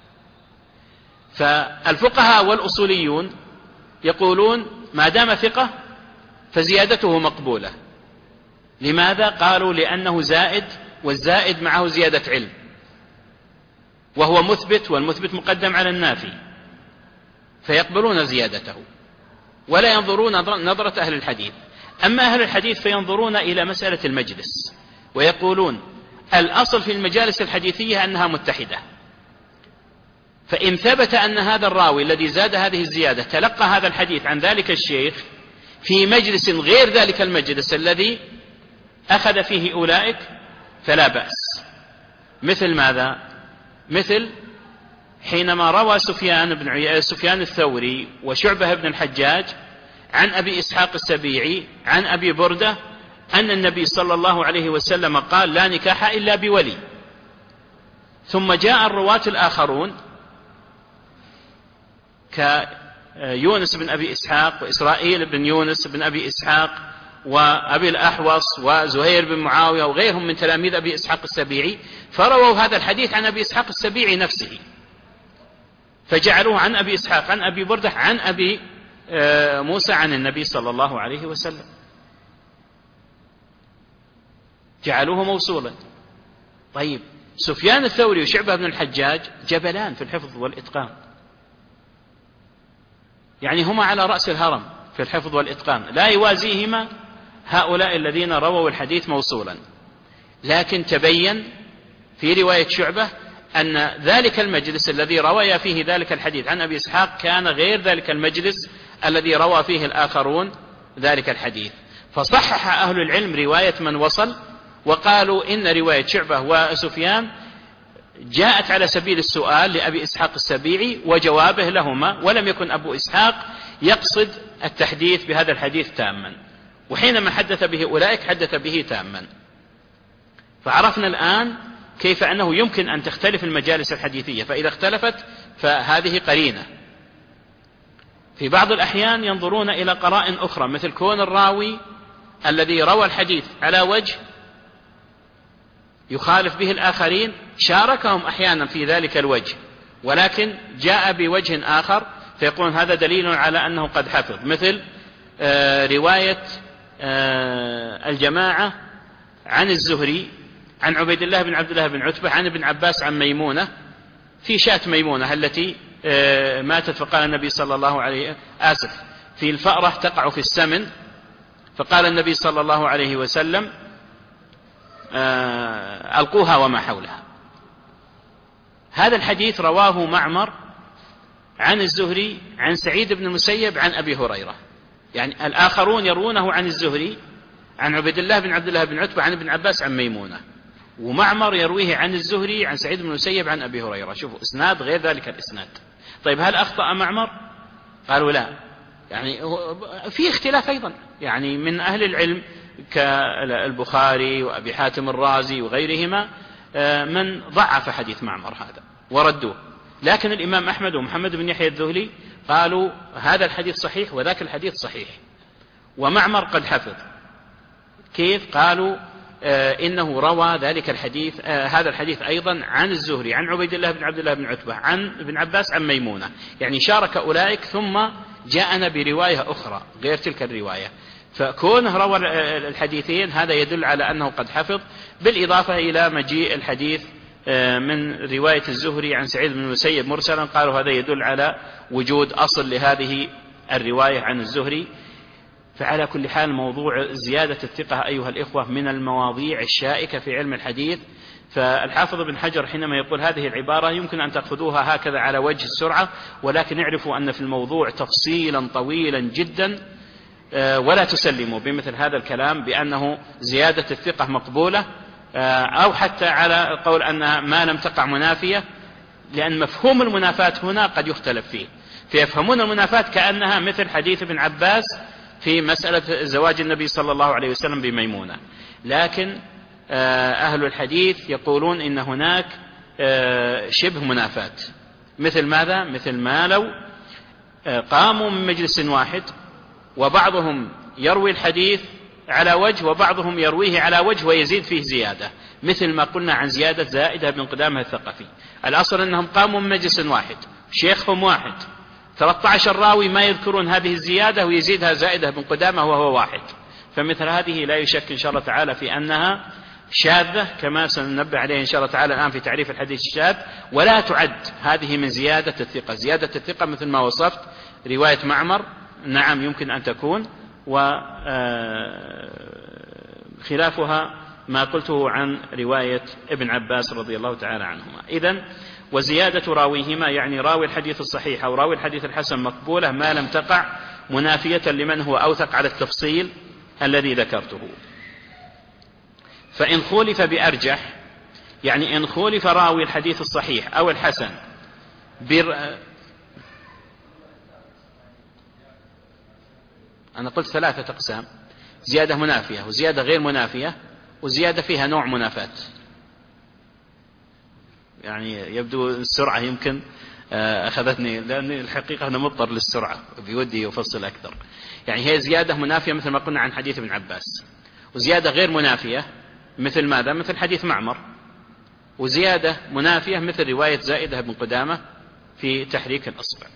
فالفقهاء والأصوليون يقولون ما دام ثقة فزيادته مقبولة. لماذا؟ قالوا لأنه زائد، والزائد معه زيادة علم، وهو مثبت، والمثبت مقدم على النافي، فيقبلون زيادته ولا ينظرون نظرة أهل الحديث. أما أهل الحديث فينظرون إلى مسألة المجلس، ويقولون الأصل في المجالس الحديثية أنها متحدة، فإن ثبت أن هذا الراوي الذي زاد هذه الزيادة تلقى هذا الحديث عن ذلك الشيخ في مجلس غير ذلك المجلس الذي أخذ فيه أولئك فلا بأس. مثل ماذا؟ مثل حينما روى سفيان الثوري وشعبة بن الحجاج عن أبي إسحاق السبيعي عن أبي بردة أن النبي صلى الله عليه وسلم قال: لا نكاح إلا بولي. ثم جاء الرواة الآخرون كيونس بن أبي إسحاق وإسرائيل بن يونس بن أبي إسحاق وأبي الأحوص وزهير بن معاوية وغيرهم من تلاميذ أبي إسحاق السبيعي، فرووا هذا الحديث عن أبي إسحاق السبيعي نفسه، فجعلوه عن أبي إسحاق عن أبي بردة عن أبي موسى عن النبي صلى الله عليه وسلم، جعلوه موصولا. طيب، سفيان الثوري وشعبة بن الحجاج جبلان في الحفظ والإتقان، يعني هما على رأس الهرم في الحفظ والإتقان، لا يوازيهما هؤلاء الذين رووا الحديث موصولا. لكن تبين في رواية شعبة أن ذلك المجلس الذي روى فيه ذلك الحديث عن أبي إسحاق كان غير ذلك المجلس الذي روى فيه الآخرون ذلك الحديث، فصحح أهل العلم رواية من وصل، وقالوا إن رواية شعبة وسفيان جاءت على سبيل السؤال لأبي إسحاق السبيعي وجوابه لهما، ولم يكن أبو إسحاق يقصد التحديث بهذا الحديث تاما، وحينما حدث به أولئك حدث به تاما. فعرفنا الآن كيف أنه يمكن أن تختلف المجالس الحديثية، فإذا اختلفت فهذه قرينة. في بعض الأحيان ينظرون إلى قرائن أخرى، مثل كون الراوي الذي روى الحديث على وجه يخالف به الآخرين شاركهم أحيانا في ذلك الوجه، ولكن جاء بوجه آخر فيقول هذا دليل على أنه قد حفظ. مثل رواية الجماعة عن الزهري عن عبيد الله بن عبد الله بن عتبة عن ابن عباس عن ميمونة في شاة ميمونة التي ماتت، فقال النبي صلى الله عليه في الفأرة تقع في السمن، فقال النبي صلى الله عليه وسلم: ألقوها وما حولها. هذا الحديث رواه معمر عن الزهري عن سعيد بن المسيب عن أبي هريرة، يعني الآخرون يروونه عن الزهري عن عبيد الله بن عبد الله بن عتبة عن ابن عباس عن ميمونة، ومعمر يرويه عن الزهري عن سعيد بن المسيب عن أبي هريرة. شوفوا، إسناد غير ذلك الإسناد. طيب، هل أخطأ معمر؟ قالوا لا، يعني في اختلاف أيضا، يعني من أهل العلم كالبخاري وأبي حاتم الرازي وغيرهما من ضعف حديث معمر هذا وردوه، لكن الإمام أحمد ومحمد بن يحيى الذهلي قالوا هذا الحديث صحيح وذاك الحديث صحيح، ومعمر قد حفظ. كيف؟ قالوا إنه روى ذلك الحديث هذا الحديث أيضا عن الزهري عن عبيد الله بن عبد الله بن عتبة عن ابن عباس عن ميمونة، يعني شارك أولئك ثم جاءنا برواية أخرى غير تلك الرواية، فكونه روى الحديثين هذا يدل على أنه قد حفظ، بالإضافة إلى مجيء الحديث من رواية الزهري عن سعيد بن المسيب مرسلا، قالوا هذا يدل على وجود أصل لهذه الرواية عن الزهري. فعلى كل حال موضوع زيادة الثقة أيها الإخوة من المواضيع الشائكة في علم الحديث، فالحافظ بن حجر حينما يقول هذه العبارة يمكن أن تأخذوها هكذا على وجه السرعة، ولكن اعرفوا أن في الموضوع تفصيلا طويلا جدا، ولا تسلموا بمثل هذا الكلام بأنه زيادة الثقة مقبولة، أو حتى على قول أن ما لم تقع منافية، لأن مفهوم المنافاة هنا قد يختلف فيه، فيفهمون المنافاة كأنها مثل حديث ابن عباس في مسألة زواج النبي صلى الله عليه وسلم بميمونة، لكن أهل الحديث يقولون إن هناك شبه منافاة. مثل ماذا؟ مثل ما لو قاموا من مجلس واحد وبعضهم يروي الحديث على وجه وبعضهم يرويه على وجه ويزيد فيه زيادة، مثل ما قلنا عن زيادة زائدة بن قدامة الثقفي. الأصل أنهم قاموا من مجلس واحد، شيخهم واحد، 13 راوي ما يذكرون هذه الزيادة ويزيدها زائدة بن قدامة وهو واحد، فمثل هذه لا يشك إن شاء الله تعالى في أنها شاذة، كما سننبه عليه إن شاء الله تعالى الآن في تعريف الحديث الشاذ، ولا تعد هذه من زيادة الثقة. زيادة الثقة مثل ما وصفت رواية معمر نعم يمكن أن تكون، وخلافها ما قلته عن رواية ابن عباس رضي الله تعالى عنهما. إذن وزيادة راويهما يعني راوي الحديث الصحيح أو راوي الحديث الحسن مقبولة ما لم تقع منافية لمن هو أوثق على التفصيل الذي ذكرته. فإن خولف بأرجح يعني إن خولف راوي الحديث الصحيح أو الحسن أنا قلت 3 أقسام: زيادة منافية وزيادة غير منافية وزيادة فيها نوع منافاة. يعني يبدو السرعة يمكن أخذتني، لأن الحقيقة أنا مضطر للسرعة بودي أفصل أكثر. يعني هي زيادة منافية مثل ما قلنا عن حديث ابن عباس، وزيادة غير منافية مثل ماذا؟ مثل حديث معمر، وزيادة منافية مثل رواية زائدة بن قدامة في تحريك الأصبع.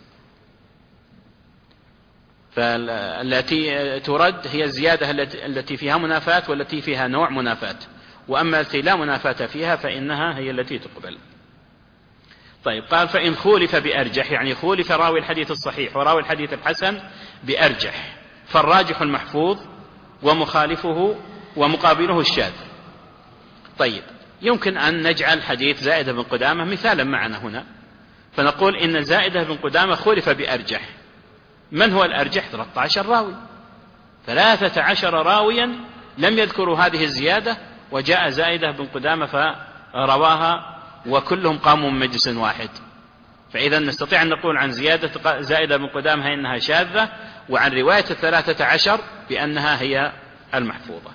فالتي ترد هي الزيادة التي فيها منافاة والتي فيها نوع منافاة، وأما التي لا منافاة فيها فإنها هي التي تقبل. طيب، قال فإن خولف بأرجح يعني خولف راوي الحديث الصحيح وراوي الحديث الحسن بأرجح، فالراجح المحفوظ ومخالفه ومقابله الشاذ. طيب، يمكن أن نجعل حديث زائدة بن قدامة مثالا معنا هنا، فنقول إن زائدة بن قدامة خولف بأرجح. من هو الأرجح؟ 13 راوي، 13 راويا لم يذكروا هذه الزيادة، وجاء زائدة بن قدامة فرواها وكلهم قاموا من مجلس واحد. فإذا نستطيع أن نقول عن زيادة زائدة بن قدامة إنها شاذة، وعن رواية 13 بأنها هي المحفوظة.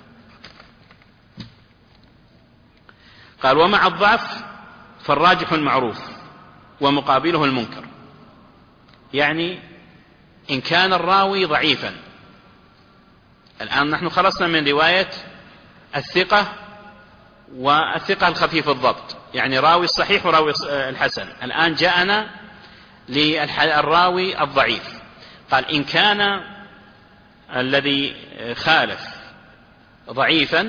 قال: ومع الضعف فالراجح المعروف ومقابله المنكر. يعني إن كان الراوي ضعيفا، الآن نحن خلصنا من رواية الثقة والثقة الخفيف الضبط، يعني راوي الصحيح وراوي الحسن. الآن جاءنا للراوي الضعيف. قال: إن كان الذي خالف ضعيفا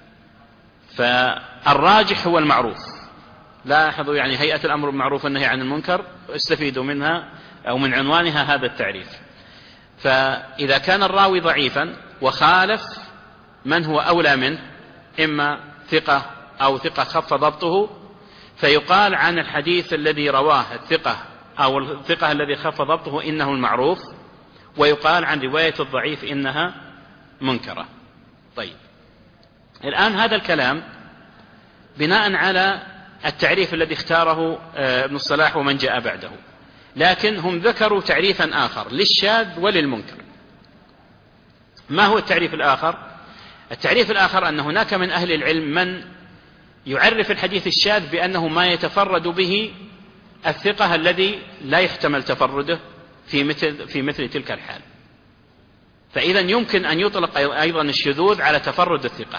فالراجح هو المعروف. لاحظوا يعني هيئة الأمر بالمعروف والنهي عن المنكر استفيدوا منها أو من عنوانها هذا التعريف. فإذا كان الراوي ضعيفا وخالف من هو أولى منه، إما ثقة أو ثقة خف ضبطه، فيقال عن الحديث الذي رواه الثقة أو الثقة الذي خف ضبطه إنه المعروف، ويقال عن رواية الضعيف إنها منكرة. طيب، الآن هذا الكلام بناء على التعريف الذي اختاره ابن الصلاح ومن جاء بعده، لكن هم ذكروا تعريفا آخر للشاذ وللمنكر. ما هو التعريف الآخر؟ التعريف الآخر أن هناك من أهل العلم من يعرف الحديث الشاذ بأنه ما يتفرد به الثقة الذي لا يحتمل تفرده في مثل تلك الحال. فإذا يمكن أن يطلق أيضا الشذوذ على تفرد الثقة،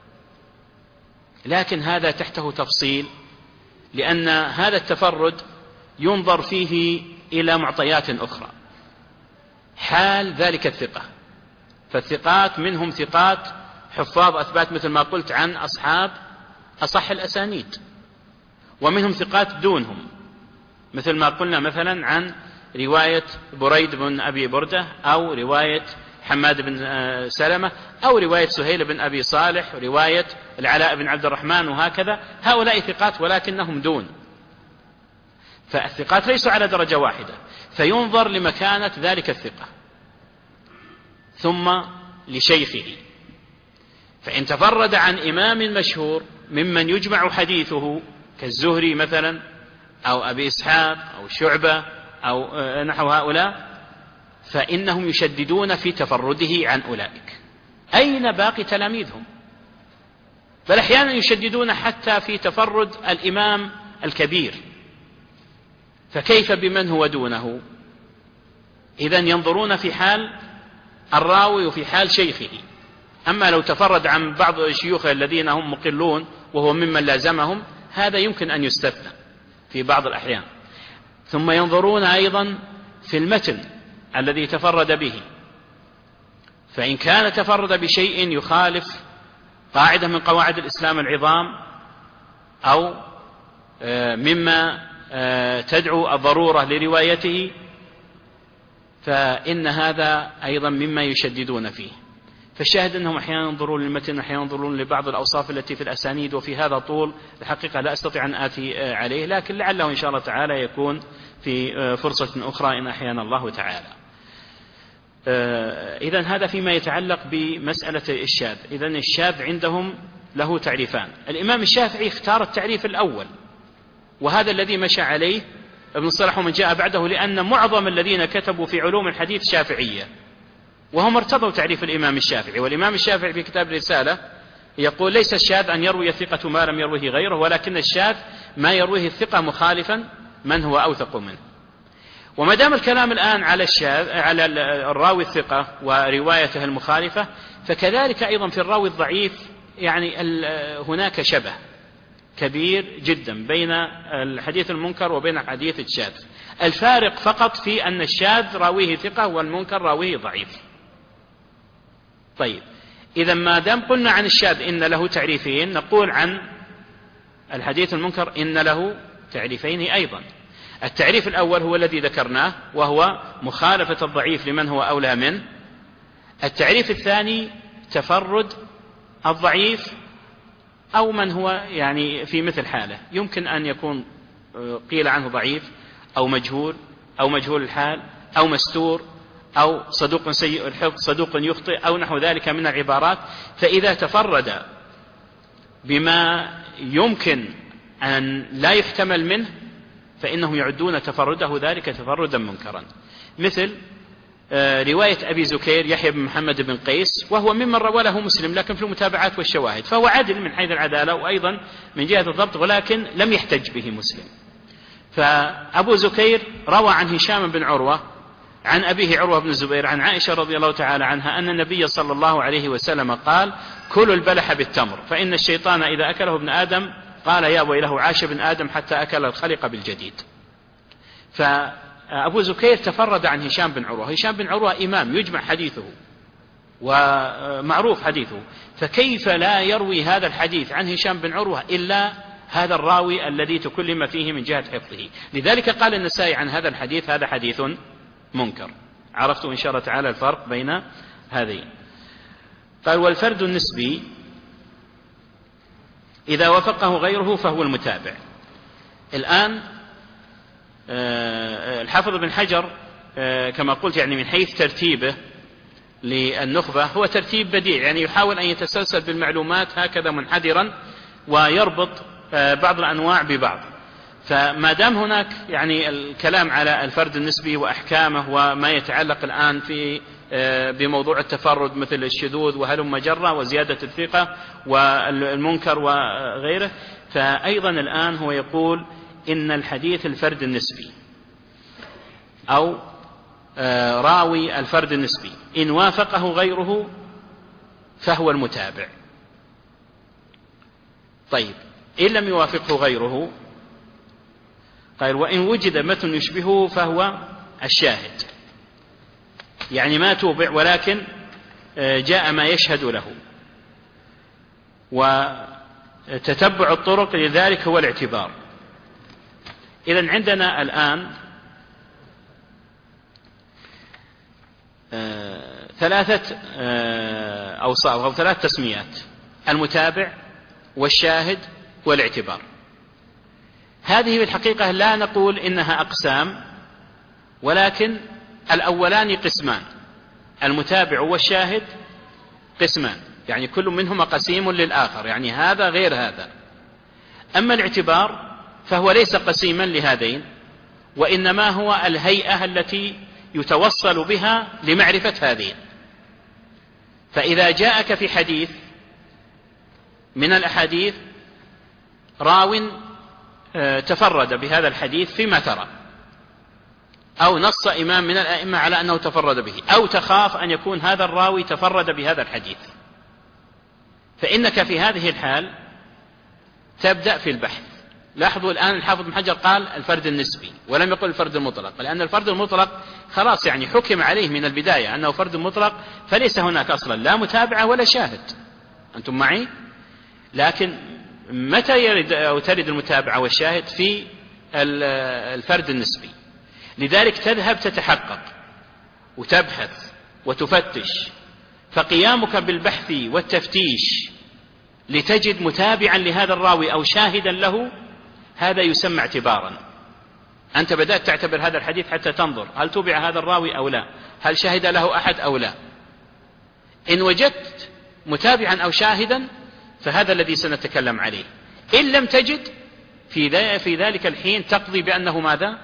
لكن هذا تحته تفصيل، لأن هذا التفرد ينظر فيه إلى معطيات أخرى. حال ذلك الثقة، فالثقات منهم ثقات حفاظ أثبات مثل ما قلت عن أصحاب أصح الأسانيد، ومنهم ثقات دونهم مثل ما قلنا مثلا عن رواية بريد بن أبي بردة أو رواية حماد بن سلمة أو رواية سهيل بن أبي صالح ورواية العلاء بن عبد الرحمن، وهكذا. هؤلاء ثقات ولكنهم دون، فالثقات ليسوا على درجة واحدة، فينظر لمكانة ذلك الثقة ثم لشيخه. فإن تفرد عن إمام مشهور ممن يجمع حديثه كالزهري مثلا أو أبي إسحاق أو شعبة أو نحو هؤلاء، فإنهم يشددون في تفرده عن أولئك. أين باقي تلاميذهم؟ بل أحيانا يشددون حتى في تفرد الإمام الكبير، فكيف بمن هو دونه؟ إذن ينظرون في حال الراوي وفي حال شيخه. أما لو تفرد عن بعض الشيوخ الذين هم مقلون وهو ممن لازمهم، هذا يمكن أن يستثنى في بعض الأحيان. ثم ينظرون أيضا في المتن الذي تفرد به، فإن كان تفرد بشيء يخالف قاعدة من قواعد الإسلام العظام أو مما تدعو الضرورة لروايته، فإن هذا أيضا مما يشددون فيه. فالشاهد أنهم أحيانا ينظرون للمتن، أحيانا ينظرون لبعض الأوصاف التي في الأسانيد، وفي هذا طول الحقيقة لا أستطيع أن آتي عليه، لكن لعله إن شاء الله تعالى يكون في فرصة أخرى إن أحيانا الله تعالى. إذن هذا فيما يتعلق بمسألة الشاذ. إذن الشاذ عندهم له تعريفان. الإمام الشافعي اختار التعريف الأول، وهذا الذي مشى عليه ابن الصلاح ومن جاء بعده، لأن معظم الذين كتبوا في علوم الحديث شافعية، وهم ارتضوا تعريف الإمام الشافعي. والإمام الشافعي في كتاب الرسالة يقول: ليس الشاذ أن يروي الثقة ما لم يروه غيره، ولكن الشاذ ما يرويه الثقة مخالفا من هو أوثق منه. وما دام الكلام الآن على الشاذ، على الراوي الثقة وروايته المخالفة، فكذلك أيضا في الراوي الضعيف يعني هناك شبه كبير جدا بين الحديث المنكر وبين الحديث الشاذ. الفارق فقط في أن الشاذ راويه ثقة والمنكر راويه ضعيف. طيب، إذا ما دام قلنا عن الشاذ إن له تعريفين، نقول عن الحديث المنكر إن له تعريفين أيضا. التعريف الأول هو الذي ذكرناه، وهو مخالفة الضعيف لمن هو أولى منه. التعريف الثاني تفرد الضعيف أو من هو يعني في مثل حاله، يمكن أن يكون قيل عنه ضعيف أو مجهول أو مجهول الحال أو مستور أو صدوق سيء الحفظ، صدوق يخطئ، أو نحو ذلك من العبارات. فإذا تفرد بما يمكن أن لا يحتمل منه فإنهم يعدون تفرده ذلك تفردا منكرا، مثل رواية أبي زكير يحيى بن محمد بن قيس، وهو ممن روى له مسلم لكن في المتابعات والشواهد، فهو عدل من حيث العدالة وأيضا من جهة الضبط، ولكن لم يحتج به مسلم. فأبو زكير روى عن هشام بن عروة عن أبيه عروة بن الزبير عن عائشة رضي الله تعالى عنها أن النبي صلى الله عليه وسلم قال: كلوا البلح بالتمر فإن الشيطان إذا أكله ابن آدم قال يا ويله عاش ابن آدم حتى أكل الخلق بالجديد. فأبو زكير تفرد عن هشام بن عروة. هشام بن عروة إمام يجمع حديثه ومعروف حديثه، فكيف لا يروي هذا الحديث عن هشام بن عروة إلا هذا الراوي الذي تكلم فيه من جهة حفظه؟ لذلك قال النسائي عن هذا الحديث: هذا حديث منكر. عرفتوا إن شاء الله تعالى الفرق بين هذين. قال: والفرد النسبي إذا وافقه غيره فهو المتابع. الآن الحافظ بن حجر كما قلت يعني من حيث ترتيبه للنخبة هو ترتيب بديع، يعني يحاول أن يتسلسل بالمعلومات هكذا منحدرا ويربط بعض الأنواع ببعض. فما دام هناك يعني الكلام على الفرد النسبي وأحكامه وما يتعلق الآن في بموضوع التفرد مثل الشذوذ وهلم جرة وزيادة الثقة والمنكر وغيره، فأيضا الآن هو يقول إن الحديث الفرد النسبي أو راوي الفرد النسبي إن وافقه غيره فهو المتابع. طيب، إن لم يوافقه غيره قال: وإن وجد متن يشبهه فهو الشاهد، يعني ما توبع ولكن جاء ما يشهد له، وتتبع الطرق لذلك هو الاعتبار. إذن عندنا الآن ثلاثة أوصاف أو ثلاث تسميات: المتابع والشاهد والاعتبار. هذه بالحقيقة لا نقول إنها أقسام، ولكن الأولان قسمان، المتابع والشاهد قسمان، يعني كل منهما قسيم للآخر، يعني هذا غير هذا. أما الاعتبار فهو ليس قسيما لهذين، وإنما هو الهيئة التي يتوصل بها لمعرفة هذين. فإذا جاءك في حديث من الأحاديث راو تفرد بهذا الحديث فيما ترى، أو نص إمام من الأئمة على أنه تفرد به، أو تخاف أن يكون هذا الراوي تفرد بهذا الحديث، فإنك في هذه الحال تبدأ في البحث. لاحظوا الآن الحافظ بن حجر قال الفرد النسبي ولم يقل الفرد المطلق، لأن الفرد المطلق خلاص يعني حكم عليه من البداية أنه فرد مطلق، فليس هناك أصلا لا متابعة ولا شاهد. أنتم معي؟ لكن متى يرد أو ترد المتابعة والشاهد؟ في الفرد النسبي. لذلك تذهب تتحقق وتبحث وتفتش، فقيامك بالبحث والتفتيش لتجد متابعا لهذا الراوي أو شاهدا له، هذا يسمى اعتبارا. أنت بدأت تعتبر هذا الحديث حتى تنظر هل تبع هذا الراوي أو لا، هل شهد له أحد أو لا. إن وجدت متابعا أو شاهدا فهذا الذي سنتكلم عليه. إن لم تجد في ذلك الحين تقضي بأنه ماذا؟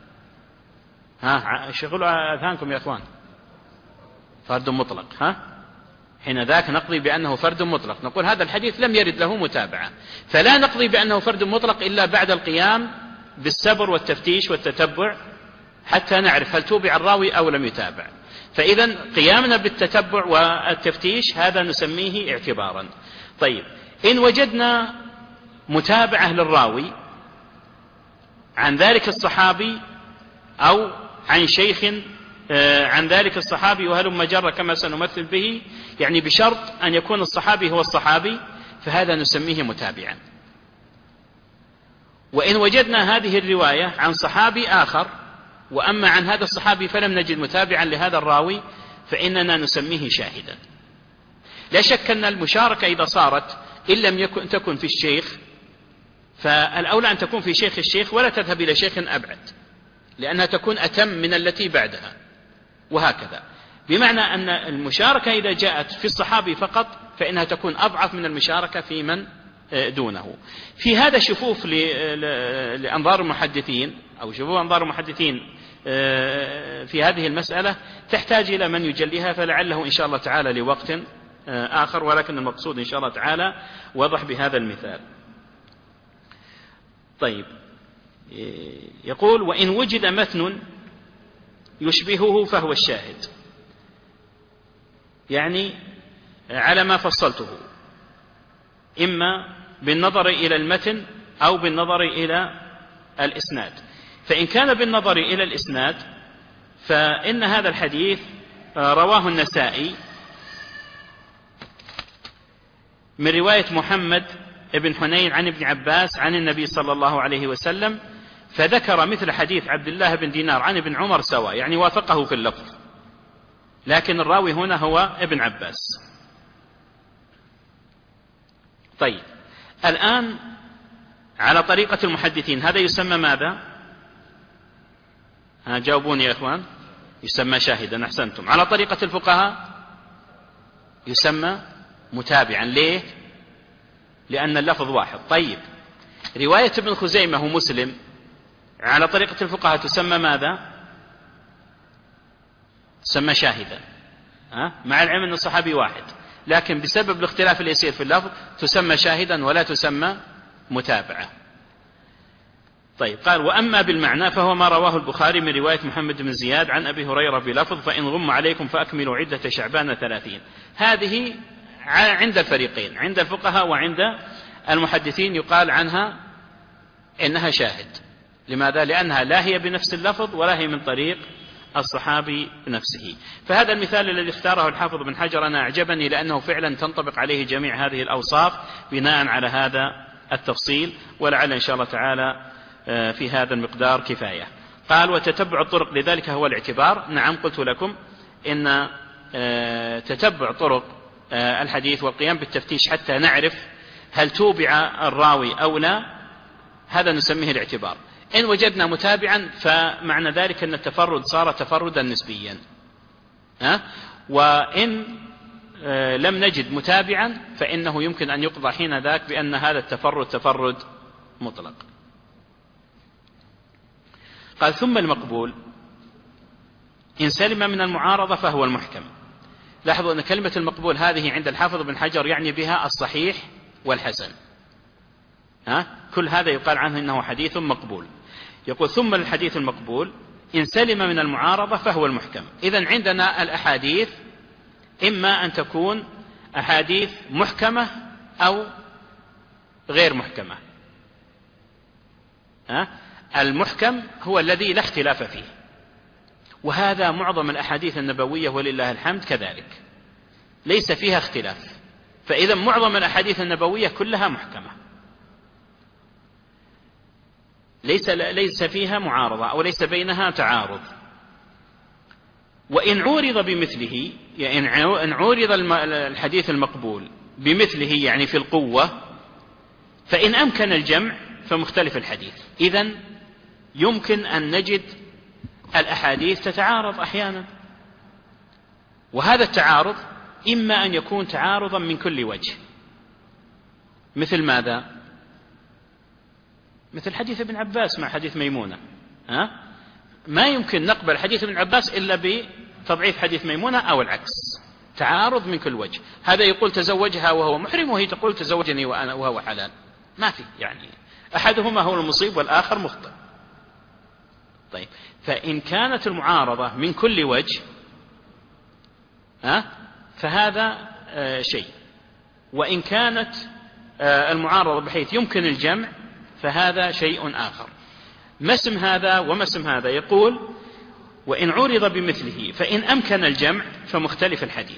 شغلوا أذهانكم يا أخوان. فرد مطلق. حين ذاك نقضي بأنه فرد مطلق، نقول هذا الحديث لم يرد له متابعة، فلا نقضي بأنه فرد مطلق إلا بعد القيام بالسبر والتفتيش والتتبع حتى نعرف هل توبع الراوي أو لم يتابع. فإذا قيامنا بالتتبع والتفتيش هذا نسميه اعتبارا. طيب، إن وجدنا متابعة للراوي عن ذلك الصحابي أو عن شيخ عن ذلك الصحابي وهلم جرى كما سنمثل به، يعني بشرط أن يكون الصحابي هو الصحابي، فهذا نسميه متابعا. وإن وجدنا هذه الرواية عن صحابي آخر وأما عن هذا الصحابي فلم نجد متابعا لهذا الراوي فإننا نسميه شاهدا. لا شك أن المشاركة إذا صارت إن لم تكن في الشيخ فالأولى أن تكون في شيخ الشيخ ولا تذهب إلى شيخ أبعد، لأنها تكون أتم من التي بعدها، وهكذا. بمعنى أن المشاركة إذا جاءت في الصحابي فقط فإنها تكون أضعف من المشاركة في من دونه. في هذا شفوف لأنظار المحدثين أو شفوف أنظار المحدثين في هذه المسألة تحتاج إلى من يجليها، فلعله إن شاء الله تعالى لوقت آخر، ولكن المقصود إن شاء الله تعالى وضح بهذا المثال. طيب، يقول: وإن وجد متن يشبهه فهو الشاهد، يعني على ما فصلته، إما بالنظر إلى المتن أو بالنظر إلى الإسناد. فإن كان بالنظر إلى الإسناد فإن هذا الحديث رواه النسائي من رواية محمد بن حنين عن ابن عباس عن النبي صلى الله عليه وسلم، فذكر مثل حديث عبد الله بن دينار عن ابن عمر سوا، يعني وافقه في اللفظ، لكن الراوي هنا هو ابن عباس. طيب، الآن على طريقة المحدثين هذا يسمى ماذا؟ جاوبوني يا إخوان. يسمى شاهدا، أحسنتم. على طريقة الفقهاء يسمى متابعا. ليه؟ لأن اللفظ واحد. طيب، رواية ابن خزيمة ومسلم على طريقة الفقهاء تسمى ماذا؟ تسمى شاهدا، مع العلم أن الصحابي واحد، لكن بسبب الاختلاف اللي يصير في اللفظ تسمى شاهدا ولا تسمى متابعة. طيب، قال: وأما بالمعنى فهو ما رواه البخاري من رواية محمد بن زياد عن أبي هريرة بلفظ: فإن غم عليكم فأكملوا عدة شعبان 30. هذه عند الفريقين، عند الفقهاء وعند المحدثين يقال عنها إنها شاهد. لماذا؟ لأنها لا هي بنفس اللفظ ولا هي من طريق الصحابي نفسه. فهذا المثال الذي اختاره الحافظ بن حجر أنا أعجبني، لأنه فعلا تنطبق عليه جميع هذه الأوصاف بناء على هذا التفصيل، ولعل إن شاء الله تعالى في هذا المقدار كفاية. قال: وتتبع الطرق لذلك هو الاعتبار. نعم، قلت لكم إن تتبع طرق الحديث والقيام بالتفتيش حتى نعرف هل توبع الراوي أو لا، هذا نسميه الاعتبار. إن وجدنا متابعا فمعنى ذلك أن التفرد صار تفردا نسبيا، وإن لم نجد متابعا فإنه يمكن أن يقضى حين ذاك بأن هذا التفرد تفرد مطلق. قال: ثم المقبول إن سلم من المعارضة فهو المحكم. لاحظوا أن كلمة المقبول هذه عند الحافظ بن حجر يعني بها الصحيح والحسن. كل هذا يقال عنه إنه حديث مقبول. يقول: ثم الحديث المقبول إن سلم من المعارضة فهو المحكم. إذن عندنا الأحاديث إما أن تكون أحاديث محكمة أو غير محكمة. المحكم هو الذي لا اختلاف فيه، وهذا معظم الأحاديث النبوية ولله الحمد كذلك، ليس فيها اختلاف. فإذا معظم الأحاديث النبوية كلها محكمة، ليس فيها معارضة أو ليس بينها تعارض. وإن عورض بمثله إن عورض الحديث المقبول بمثله يعني في القوة، فإن أمكن الجمع فمختلف الحديث. إذن يمكن أن نجد الأحاديث تتعارض أحيانا، وهذا التعارض إما أن يكون تعارضا من كل وجه. مثل ماذا؟ مثل حديث ابن عباس مع حديث ميمونة. ما يمكن نقبل حديث ابن عباس إلا بتضعيف حديث ميمونة أو العكس، تعارض من كل وجه. هذا يقول تزوجها وهو محرم، وهي تقول تزوجني وهو حلال. ما في، يعني أحدهما هو المصيب والآخر مخطئ. طيب، فإن كانت المعارضة من كل وجه فهذا شيء، وإن كانت المعارضة بحيث يمكن الجمع فهذا شيء آخر. ما اسم هذا وما اسم هذا؟ يقول وإن عرض بمثله فإن أمكن الجمع فمختلف الحديث.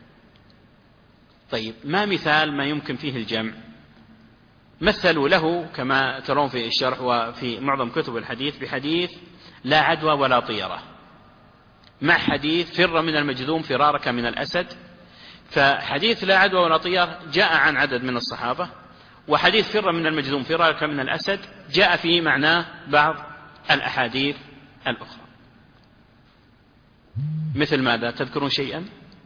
طيب، ما مثال ما يمكن فيه الجمع؟ مثلوا له كما ترون في الشرح وفي معظم كتب الحديث بحديث لا عدوى ولا طيرة، مع حديث فر من المجذوم فرارك من الأسد. فحديث لا عدوى ولا طيرة جاء عن عدد من الصحابة، وحديث فر من المجذوم فرارك من الأسد جاء في معناه بعض الأحاديث الأخرى. مثل ماذا؟ تذكرون شيئا؟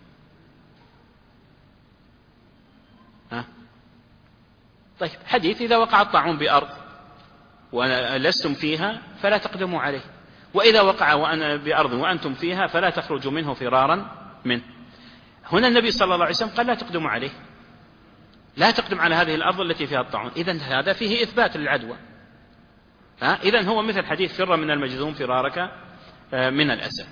طيب، حديث إذا وقع الطاعون بأرض ولستم فيها فلا تقدموا عليه، وإذا وقع بأرض وأنتم فيها فلا تخرجوا منه فرارا منه. هنا النبي صلى الله عليه وسلم قال لا تقدموا عليه، لا تقدم على هذه الأرض التي فيها الطاعون. إذن هذا فيه إثبات للعدوى. إذن هو مثل حديث فر من المجذوم فرارك من الأسد.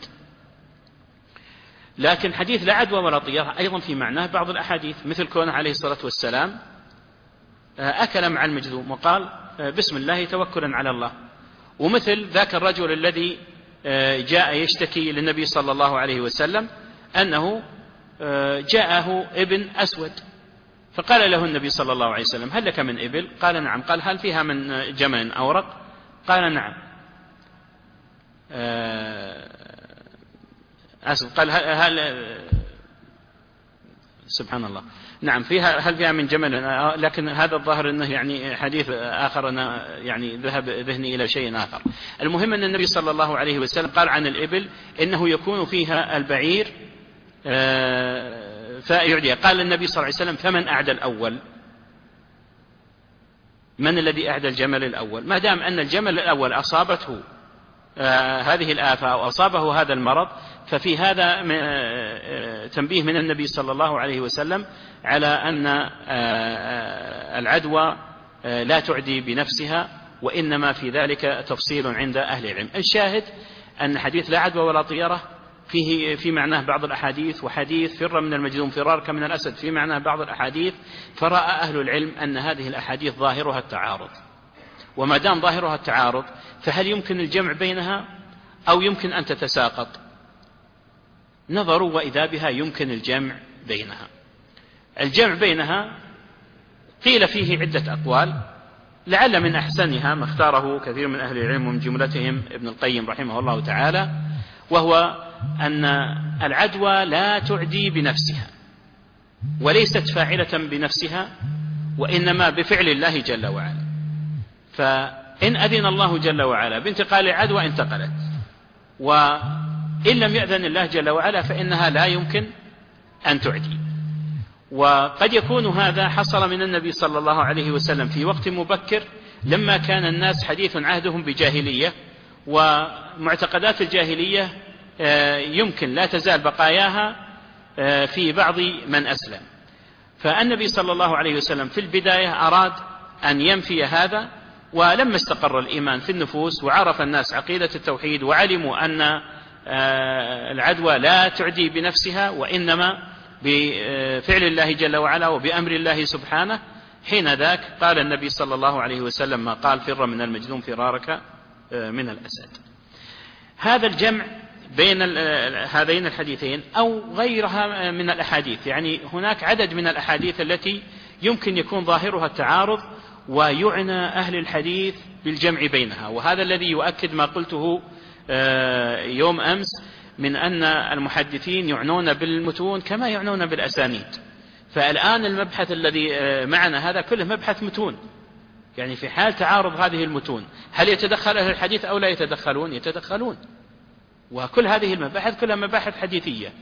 لكن حديث لا عدوى ولا طيرة أيضا في معناه بعض الأحاديث، مثل كونه عليه الصلاة والسلام أكل مع المجذوم وقال بسم الله توكلا على الله. ومثل ذاك الرجل الذي جاء يشتكي للنبي صلى الله عليه وسلم أنه جاءه ابن أسود، فقال له النبي صلى الله عليه وسلم هل لك من إبل؟ قال نعم. قال هل فيها من جمل أورق؟ قال نعم. قال هل سبحان الله، نعم فيها، هل فيها من جمل؟ لكن هذا الظاهر أنه يعني حديث آخر، أنا يعني ذهب ذهني إلى شيء آخر. المهم أن النبي صلى الله عليه وسلم قال عن الإبل إنه يكون فيها البعير فيعدي. قال النبي صلى الله عليه وسلم فمن أعدى الأول؟ من الذي أعدى الجمل الأول؟ ما دام أن الجمل الأول أصابته هذه الآفة أو أصابه هذا المرض، ففي هذا تنبيه من النبي صلى الله عليه وسلم على أن العدوى لا تعدي بنفسها، وإنما في ذلك تفصيل عند أهل العلم. الشاهد أن حديث لا عدوى ولا طيرة فيه في معناه بعض الأحاديث، وحديث فر من المجذوم فرارك من الأسد في معناه بعض الأحاديث. فرأى أهل العلم أن هذه الأحاديث ظاهرها التعارض، وما دام ظاهرها التعارض فهل يمكن الجمع بينها أو يمكن أن تتساقط؟ نظروا وإذا بها يمكن الجمع بينها. الجمع بينها قيل فيه عدة أقوال، لعل من أحسنها ما اختاره كثير من أهل العلم ومن جملتهم ابن القيم رحمه الله تعالى، وهو أن العدوى لا تعدي بنفسها وليست فاعلة بنفسها، وإنما بفعل الله جل وعلا. فإن أذن الله جل وعلا بانتقال العدوى انتقلت، وإن لم يأذن الله جل وعلا فإنها لا يمكن أن تعدي. وقد يكون هذا حصل من النبي صلى الله عليه وسلم في وقت مبكر لما كان الناس حديث عهدهم بجاهلية، ومعتقدات الجاهلية يمكن لا تزال بقاياها في بعض من أسلم. فالنبي صلى الله عليه وسلم في البداية أراد أن ينفي هذا، ولما استقر الإيمان في النفوس وعرف الناس عقيدة التوحيد وعلموا أن العدوى لا تعدي بنفسها وإنما بفعل الله جل وعلا وبأمر الله سبحانه، حين ذاك قال النبي صلى الله عليه وسلم ما قال فر من المجذوم فرارك من الأسد. هذا الجمع بين هذين الحديثين أو غيرها من الأحاديث، يعني هناك عدد من الأحاديث التي يمكن يكون ظاهرها التعارض، ويعنى أهل الحديث بالجمع بينها. وهذا الذي يؤكد ما قلته يوم أمس من أن المحدثين يعنون بالمتون كما يعنون بالأسانيد. فالآن المبحث الذي معنا هذا كله مبحث متون، يعني في حال تعارض هذه المتون هل يتدخل أهل الحديث أو لا يتدخلون؟ يتدخلون. وكل هذه المباحث كلها مباحث حديثية،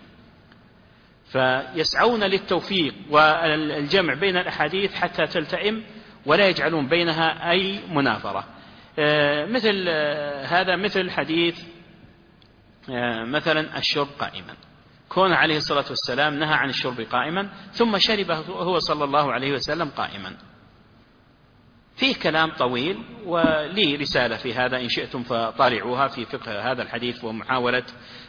فيسعون للتوفيق والجمع بين الأحاديث حتى تلتئم ولا يجعلون بينها أي منافرة. مثل هذا مثل حديث مثلا الشرب قائما، كون عليه الصلاة والسلام نهى عن الشرب قائما ثم شربه هو صلى الله عليه وسلم قائما. فيه كلام طويل، ولي رسالة في هذا إن شئتم فطالعوها في فقه هذا الحديث ومحاولة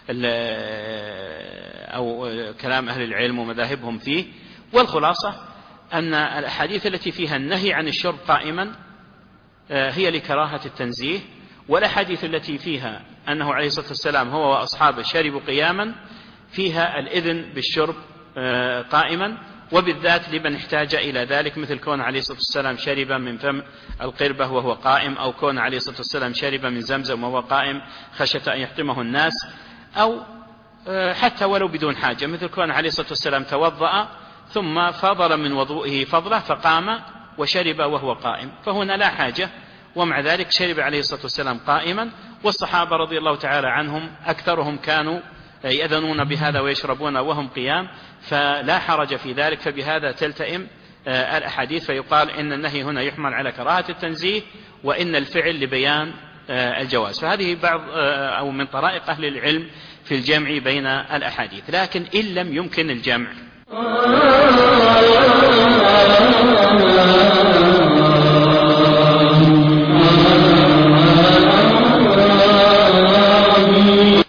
أو كلام أهل العلم ومذاهبهم فيه. والخلاصة أن الأحاديث التي فيها النهي عن الشرب قائما هي لكراهة التنزيه، والأحاديث التي فيها أنه عليه الصلاة والسلام هو وأصحابه شربوا قياما فيها الإذن بالشرب قائما، وبالذات لمن احتاج إلى ذلك، مثل كون عليه الصلاة والسلام شرب من فم القربة وهو قائم، أو كون عليه الصلاة والسلام شرب من زمزم وهو قائم خشية أن يحطمه الناس، أو حتى ولو بدون حاجة، مثل كون عليه الصلاة والسلام توضأ ثم فضل من وضوئه فضله فقام وشرب وهو قائم، فهنا لا حاجة، ومع ذلك شرب عليه الصلاة والسلام قائما. والصحابة رضي الله تعالى عنهم أكثرهم كانوا يأذنون بهذا ويشربون وهم قيام، فلا حرج في ذلك. فبهذا تلتئم الأحاديث، فيقال إن النهي هنا يحمل على كراهة التنزيه، وإن الفعل لبيان الجواز. فهذه بعض أو من طرائق أهل العلم في الجمع بين الأحاديث. لكن إن لم يمكن الجمع